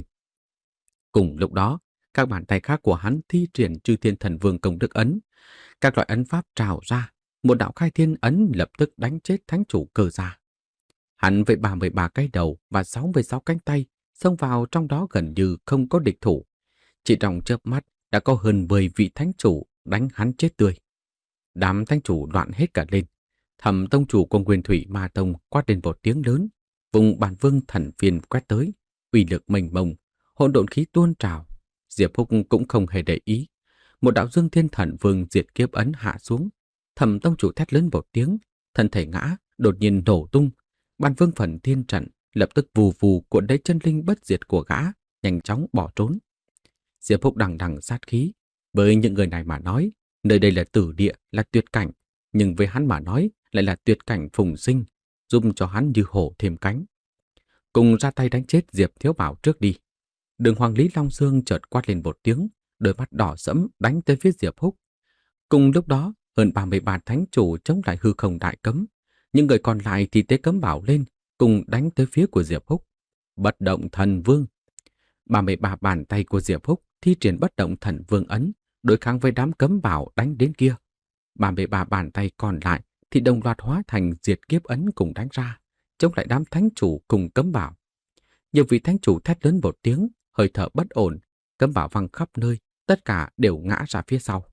[SPEAKER 1] Cùng lúc đó, các bàn tay khác của hắn thi triển Chư Thiên Thần Vương công đức ấn, các loại ấn pháp trào ra, một đạo khai thiên ấn lập tức đánh chết thánh chủ Cơ Gia. Hắn với ba mươi ba cái đầu và sáu mươi sáu cánh tay xông vào trong đó gần như không có địch thủ. Chỉ trong chớp mắt đã có hơn mười vị thánh chủ đánh hắn chết tươi. Đám thánh chủ loạn hết cả lên. Thẩm tông chủ của Nguyên Thủy Ma Tông quát lên một tiếng lớn, vùng bản vương thần phiên quét tới, uy lực mênh mông, hỗn độn khí tuôn trào. Diệp Húc cũng không hề để ý. Một đạo Dương Thiên Thần Vương diệt kiếp ấn hạ xuống. Thẩm tông chủ thét lớn một tiếng, thân thể ngã, đột nhiên nổ tung. Bản vương phần thiên trận lập tức vù vù cuộn lấy chân linh bất diệt của gã, nhanh chóng bỏ trốn. Diệp Húc đằng đằng sát khí. Với những người này mà nói, nơi đây là tử địa, là tuyệt cảnh, nhưng với hắn mà nói lại là tuyệt cảnh phùng sinh, giúp cho hắn như hổ thêm cánh. Cùng ra tay đánh chết Diệp Thiếu Bảo trước đi. Đường Hoàng Lý Long Xương chợt quát lên một tiếng, đôi mắt đỏ sẫm đánh tới phía Diệp Húc. Cùng lúc đó, hơn ba mươi ba thánh chủ chống lại hư không đại cấm. Những người còn lại thì tế cấm bảo lên, cùng đánh tới phía của Diệp Húc. Bất động thần vương. ba mươi ba bàn tay của Diệp Húc thi triển bất động thần vương ấn, đối kháng với đám cấm bảo đánh đến kia. ba mươi ba bàn tay còn lại thì đồng loạt hóa thành diệt kiếp ấn cùng đánh ra, chống lại đám thánh chủ cùng cấm bảo. Nhiều vị thánh chủ thét lớn một tiếng, hơi thở bất ổn, cấm bảo văng khắp nơi, tất cả đều ngã ra phía sau.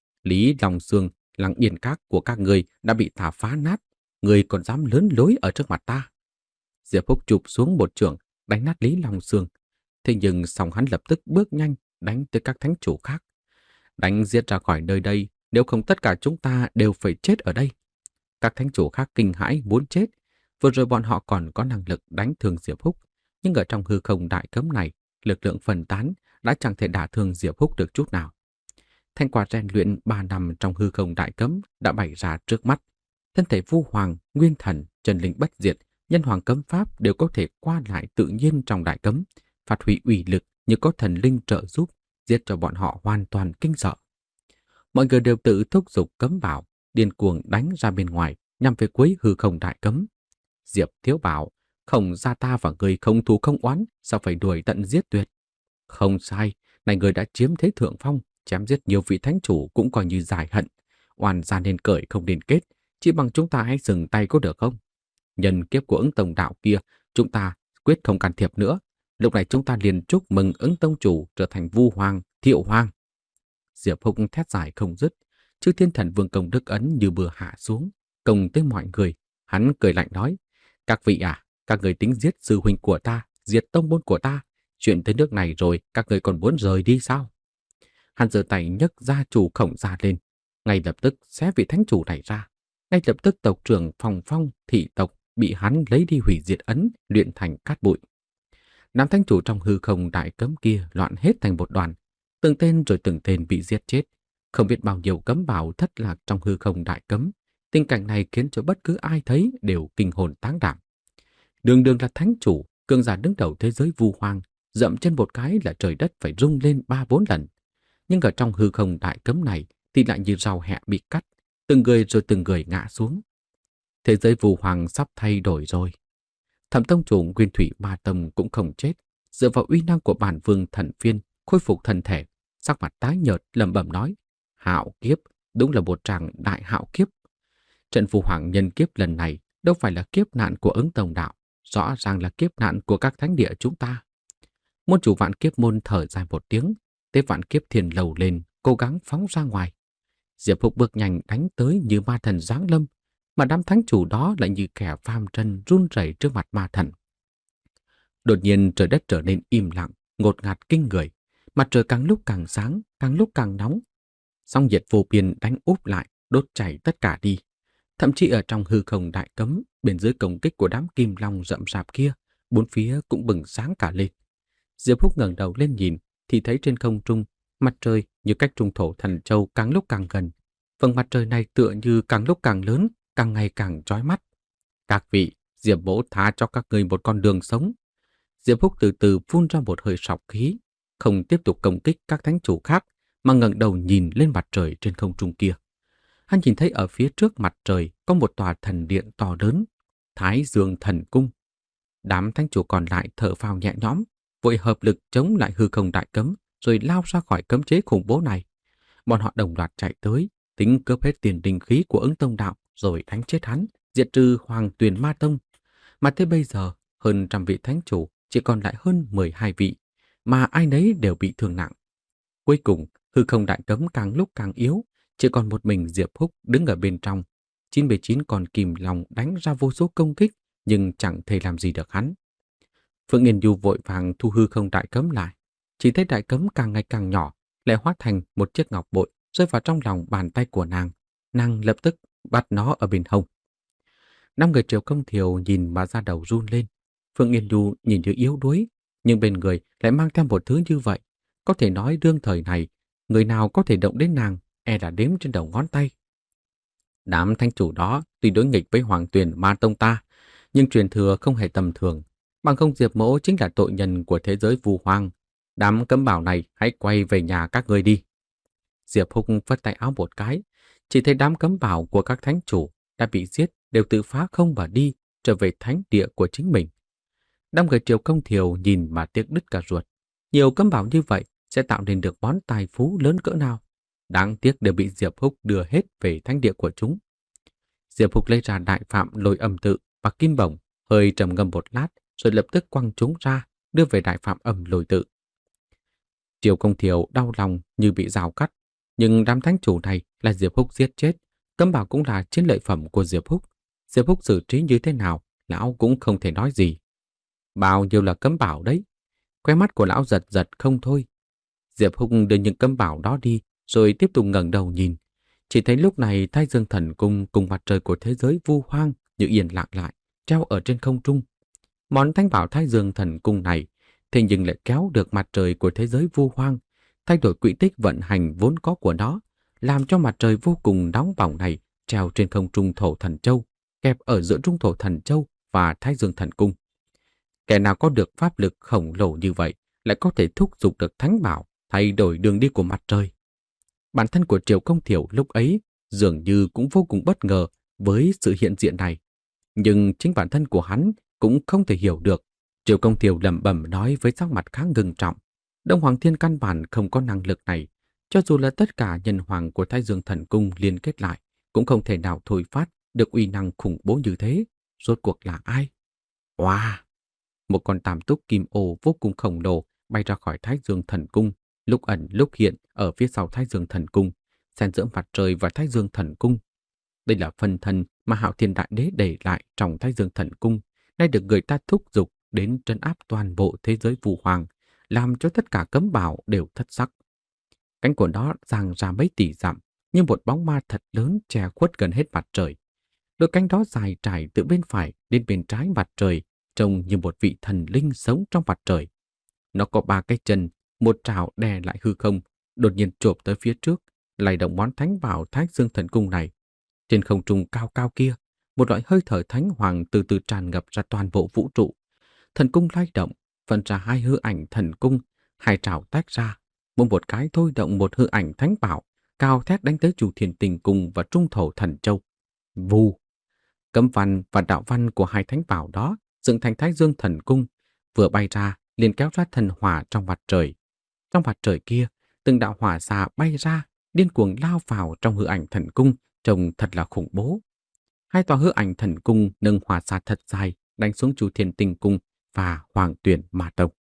[SPEAKER 1] Lý Long Xương, Lăng Yên Các của các người đã bị ta phá nát, người còn dám lớn lối ở trước mặt ta. Diệp Húc chụp xuống một trường, đánh nát Lý Long Xương. Thế nhưng xong hắn lập tức bước nhanh, đánh tới các thánh chủ khác. Đánh giết ra khỏi nơi đây, nếu không tất cả chúng ta đều phải chết ở đây. Các thánh chủ khác kinh hãi muốn chết. Vừa rồi bọn họ còn có năng lực đánh thương Diệp Húc, nhưng ở trong hư không đại cấm này, lực lượng phân tán đã chẳng thể đả thương Diệp Húc được chút nào. Thành quả rèn luyện ba năm trong hư không đại cấm đã bày ra trước mắt. Thân thể Vu Hoàng, Nguyên Thần, Chân Linh Bất Diệt, Nhân Hoàng Cấm Pháp đều có thể qua lại tự nhiên trong đại cấm, phát huy uy lực như có thần linh trợ giúp, giết cho bọn họ hoàn toàn kinh sợ. Mọi người đều tự thúc giục cấm bảo, điên cuồng đánh ra bên ngoài, nhằm về cuối hư không đại cấm. Diệp Thiếu Bảo, không ra ta và người không thù không oán, sao phải đuổi tận giết tuyệt? Không sai, này người đã chiếm thế thượng phong, chém giết nhiều vị thánh chủ cũng coi như giải hận. Oan ra nên cởi không nên kết, chỉ bằng chúng ta hãy dừng tay có được không? Nhân kiếp của ứng tông đạo kia, chúng ta quyết không can thiệp nữa. Lúc này chúng ta liền chúc mừng ứng tông chủ trở thành Vu Hoàng, Thiệu Hoàng. Diệp Húc thét dài không dứt, chư thiên thần vương công đức ấn như bừa hạ xuống, công tới mọi người. Hắn cười lạnh nói, các vị à, các người tính giết sư huynh của ta, diệt tông môn của ta. Chuyện tới nước này rồi, các người còn muốn rời đi sao? Hắn giơ tay nhấc gia chủ Khổng Gia lên, ngay lập tức xé vị thánh chủ này ra. Ngay lập tức tộc trưởng Phòng Phong thị tộc bị hắn lấy đi hủy diệt ấn, luyện thành cát bụi. Nam thánh chủ trong hư không đại cấm kia loạn hết thành một đoàn, từng tên rồi từng tên bị giết chết. Không biết bao nhiêu cấm bảo thất lạc trong hư không đại cấm. Tình cảnh này khiến cho bất cứ ai thấy đều kinh hồn táng đảm. Đường đường là thánh chủ, cường giả đứng đầu thế giới Vu Hoang, dậm chân một cái là trời đất phải rung lên ba bốn lần. Nhưng ở trong hư không đại cấm này thì lại như rau hẹ bị cắt, từng người rồi từng người ngã xuống. Thế giới Vu Hoang sắp thay đổi rồi. Thẩm tông chủ Nguyên Thủy Ba Tông cũng không chết, dựa vào uy năng của bản vương thần viên khôi phục thân thể, sắc mặt tái nhợt lẩm bẩm nói: Hạo kiếp, đúng là một tràng đại hạo kiếp. Trận Vu Hoàng nhân kiếp lần này đâu phải là kiếp nạn của ứng tông đạo, rõ ràng là kiếp nạn của các thánh địa chúng ta. Môn chủ Vạn Kiếp môn thở dài một tiếng, tế Vạn Kiếp Thiên lầu lên, cố gắng phóng ra ngoài. Diệp Húc bước nhanh đánh tới như ma thần giáng lâm, mà đám thánh chủ đó lại như kẻ phàm trần run rẩy trước mặt ma thần. Đột nhiên trời đất trở nên im lặng, ngột ngạt kinh người, mặt trời càng lúc càng sáng, càng lúc càng nóng. Song nhiệt vô biên đánh úp lại, đốt chảy tất cả đi. Thậm chí ở trong hư không đại cấm, bên dưới công kích của đám kim long rậm rạp kia, bốn phía cũng bừng sáng cả lên. Diệp Húc ngẩng đầu lên nhìn, thì thấy trên không trung, mặt trời như cách trung thổ thần châu càng lúc càng gần. Vầng mặt trời này tựa như càng lúc càng lớn, càng ngày càng chói mắt. Các vị, Diệp Mỗ tha cho các người một con đường sống. Diệp Húc từ từ phun ra một hơi sọc khí, không tiếp tục công kích các thánh chủ khác, mà ngẩng đầu nhìn lên mặt trời trên không trung kia. Hắn nhìn thấy ở phía trước mặt trời có một tòa thần điện to lớn, Thái Dương Thần Cung. Đám thánh chủ còn lại thở phào nhẹ nhõm, vội hợp lực chống lại hư không đại cấm, rồi lao ra khỏi cấm chế khủng bố này. Bọn họ đồng loạt chạy tới, tính cướp hết tiền đình khí của ứng tông đạo, rồi đánh chết hắn, diệt trừ Hoàng Tuyền Ma Tông. Mà tới bây giờ, hơn trăm vị thánh chủ chỉ còn lại hơn mười hai vị, mà ai nấy đều bị thương nặng. Cuối cùng, hư không đại cấm càng lúc càng yếu, chỉ còn một mình Diệp Húc đứng ở bên trong. chín mươi chín con kìm lòng đánh ra vô số công kích, nhưng chẳng thể làm gì được hắn. Phượng Yên Du vội vàng thu hư không đại cấm lại, chỉ thấy đại cấm càng ngày càng nhỏ, lại hóa thành một chiếc ngọc bội rơi vào trong lòng bàn tay của nàng. Nàng lập tức bắt nó ở bên hông. Năm người Triều Công Thiều nhìn mà da đầu run lên. Phương Yên Nhu nhìn như yếu đuối, nhưng bên người lại mang theo một thứ như vậy. Có thể nói đương thời này, người nào có thể động đến nàng, e là đếm trên đầu ngón tay. Đám thánh chủ đó tuy đối nghịch với Hoàng Tuyền Ma Tông ta, nhưng truyền thừa không hề tầm thường. Bằng không Diệp Mỗ chính là tội nhân của thế giới vu hoang. Đám cấm bảo này hãy quay về nhà các ngươi đi. Diệp Húc phất tay áo một cái, chỉ thấy đám cấm bảo của các thánh chủ đã bị giết đều tự phá không và đi, trở về thánh địa của chính mình. Đám người Triều Công Thiều nhìn mà tiếc đứt cả ruột. Nhiều cấm bảo như vậy sẽ tạo nên được món tài phú lớn cỡ nào. Đáng tiếc đều bị Diệp Húc đưa hết về thánh địa của chúng. Diệp Húc lấy ra đại phạm lôi âm tự và kim bổng, hơi trầm ngâm một lát, rồi lập tức quăng chúng ra, đưa về đại phạm âm lôi tự. Triều Công Thiều đau lòng như bị rào cắt, nhưng đám thánh chủ này là Diệp Húc giết chết, cấm bảo cũng là chiến lợi phẩm của Diệp Húc. Diệp Húc xử trí như thế nào, lão cũng không thể nói gì. Bao nhiêu là cấm bảo đấy? Khóe mắt của lão giật giật không thôi. Diệp Húc đưa những cấm bảo đó đi, rồi tiếp tục ngẩng đầu nhìn. Chỉ thấy lúc này Thái Dương Thần Cung cùng mặt trời của thế giới vu hoang như yên lặng lại, treo ở trên không trung. Món thánh bảo Thái Dương Thần Cung này thế nhưng lại kéo được mặt trời của thế giới vu hoang, thay đổi quỹ tích vận hành vốn có của nó, làm cho mặt trời vô cùng nóng bỏng này treo trên không trung thổ thần châu, kẹp ở giữa trung thổ thần châu và Thái Dương Thần Cung. Kẻ nào có được pháp lực khổng lồ như vậy lại có thể thúc giục được thánh bảo thay đổi đường đi của mặt trời. Bản thân của Triều Công Thiểu lúc ấy dường như cũng vô cùng bất ngờ với sự hiện diện này. Nhưng chính bản thân của hắn cũng không thể hiểu được. Triều Công Thiểu lẩm bẩm nói với sắc mặt khá ngưng trọng. Đông Hoàng Thiên căn bản không có năng lực này. Cho dù là tất cả nhân hoàng của Thái Dương Thần Cung liên kết lại, cũng không thể nào thôi phát được uy năng khủng bố như thế. Rốt cuộc là ai? Wow! Một con tam túc kim ô vô cùng khổng lồ bay ra khỏi Thái Dương Thần Cung, lúc ẩn lúc hiện ở phía sau Thái Dương Thần Cung, xen giữa mặt trời và Thái Dương Thần Cung. Đây là phần thân mà Hạo Thiên Đại Đế để lại trong Thái Dương Thần Cung, nay được người ta thúc giục đến trấn áp toàn bộ thế giới vu hoàng, làm cho tất cả cấm bảo đều thất sắc. Cánh của nó dang ra mấy tỷ dặm, như một bóng ma thật lớn che khuất gần hết mặt trời. Đôi cánh đó dài trải từ bên phải đến bên trái mặt trời, trông như một vị thần linh sống trong mặt trời. Nó có ba cái chân, một trảo đè lại hư không, đột nhiên chộp tới phía trước, lay động món thánh bảo Thái Dương Thần Cung này. Trên không trung cao cao kia, một loại hơi thở thánh hoàng từ từ tràn ngập ra toàn bộ vũ trụ. Thần cung lay động, phân ra hai hư ảnh thần cung, hai trảo tách ra, mỗi một cái thôi động một hư ảnh thánh bảo, cao thét đánh tới Chủ Thiên Tình Cung và Trung Thổ Thần Châu. Vù! Cấm văn và đạo văn của hai thánh bảo đó dựng thành Thái Dương Thần Cung, vừa bay ra liền kéo ra thần hỏa trong mặt trời. Trong mặt trời kia, từng đạo hỏa xà bay ra, điên cuồng lao vào trong hư ảnh thần cung, trông thật là khủng bố. Hai tòa hư ảnh thần cung nâng hỏa xà thật dài đánh xuống Chu Thiên Tinh Cung và Hoàng Tuyển Ma Tông.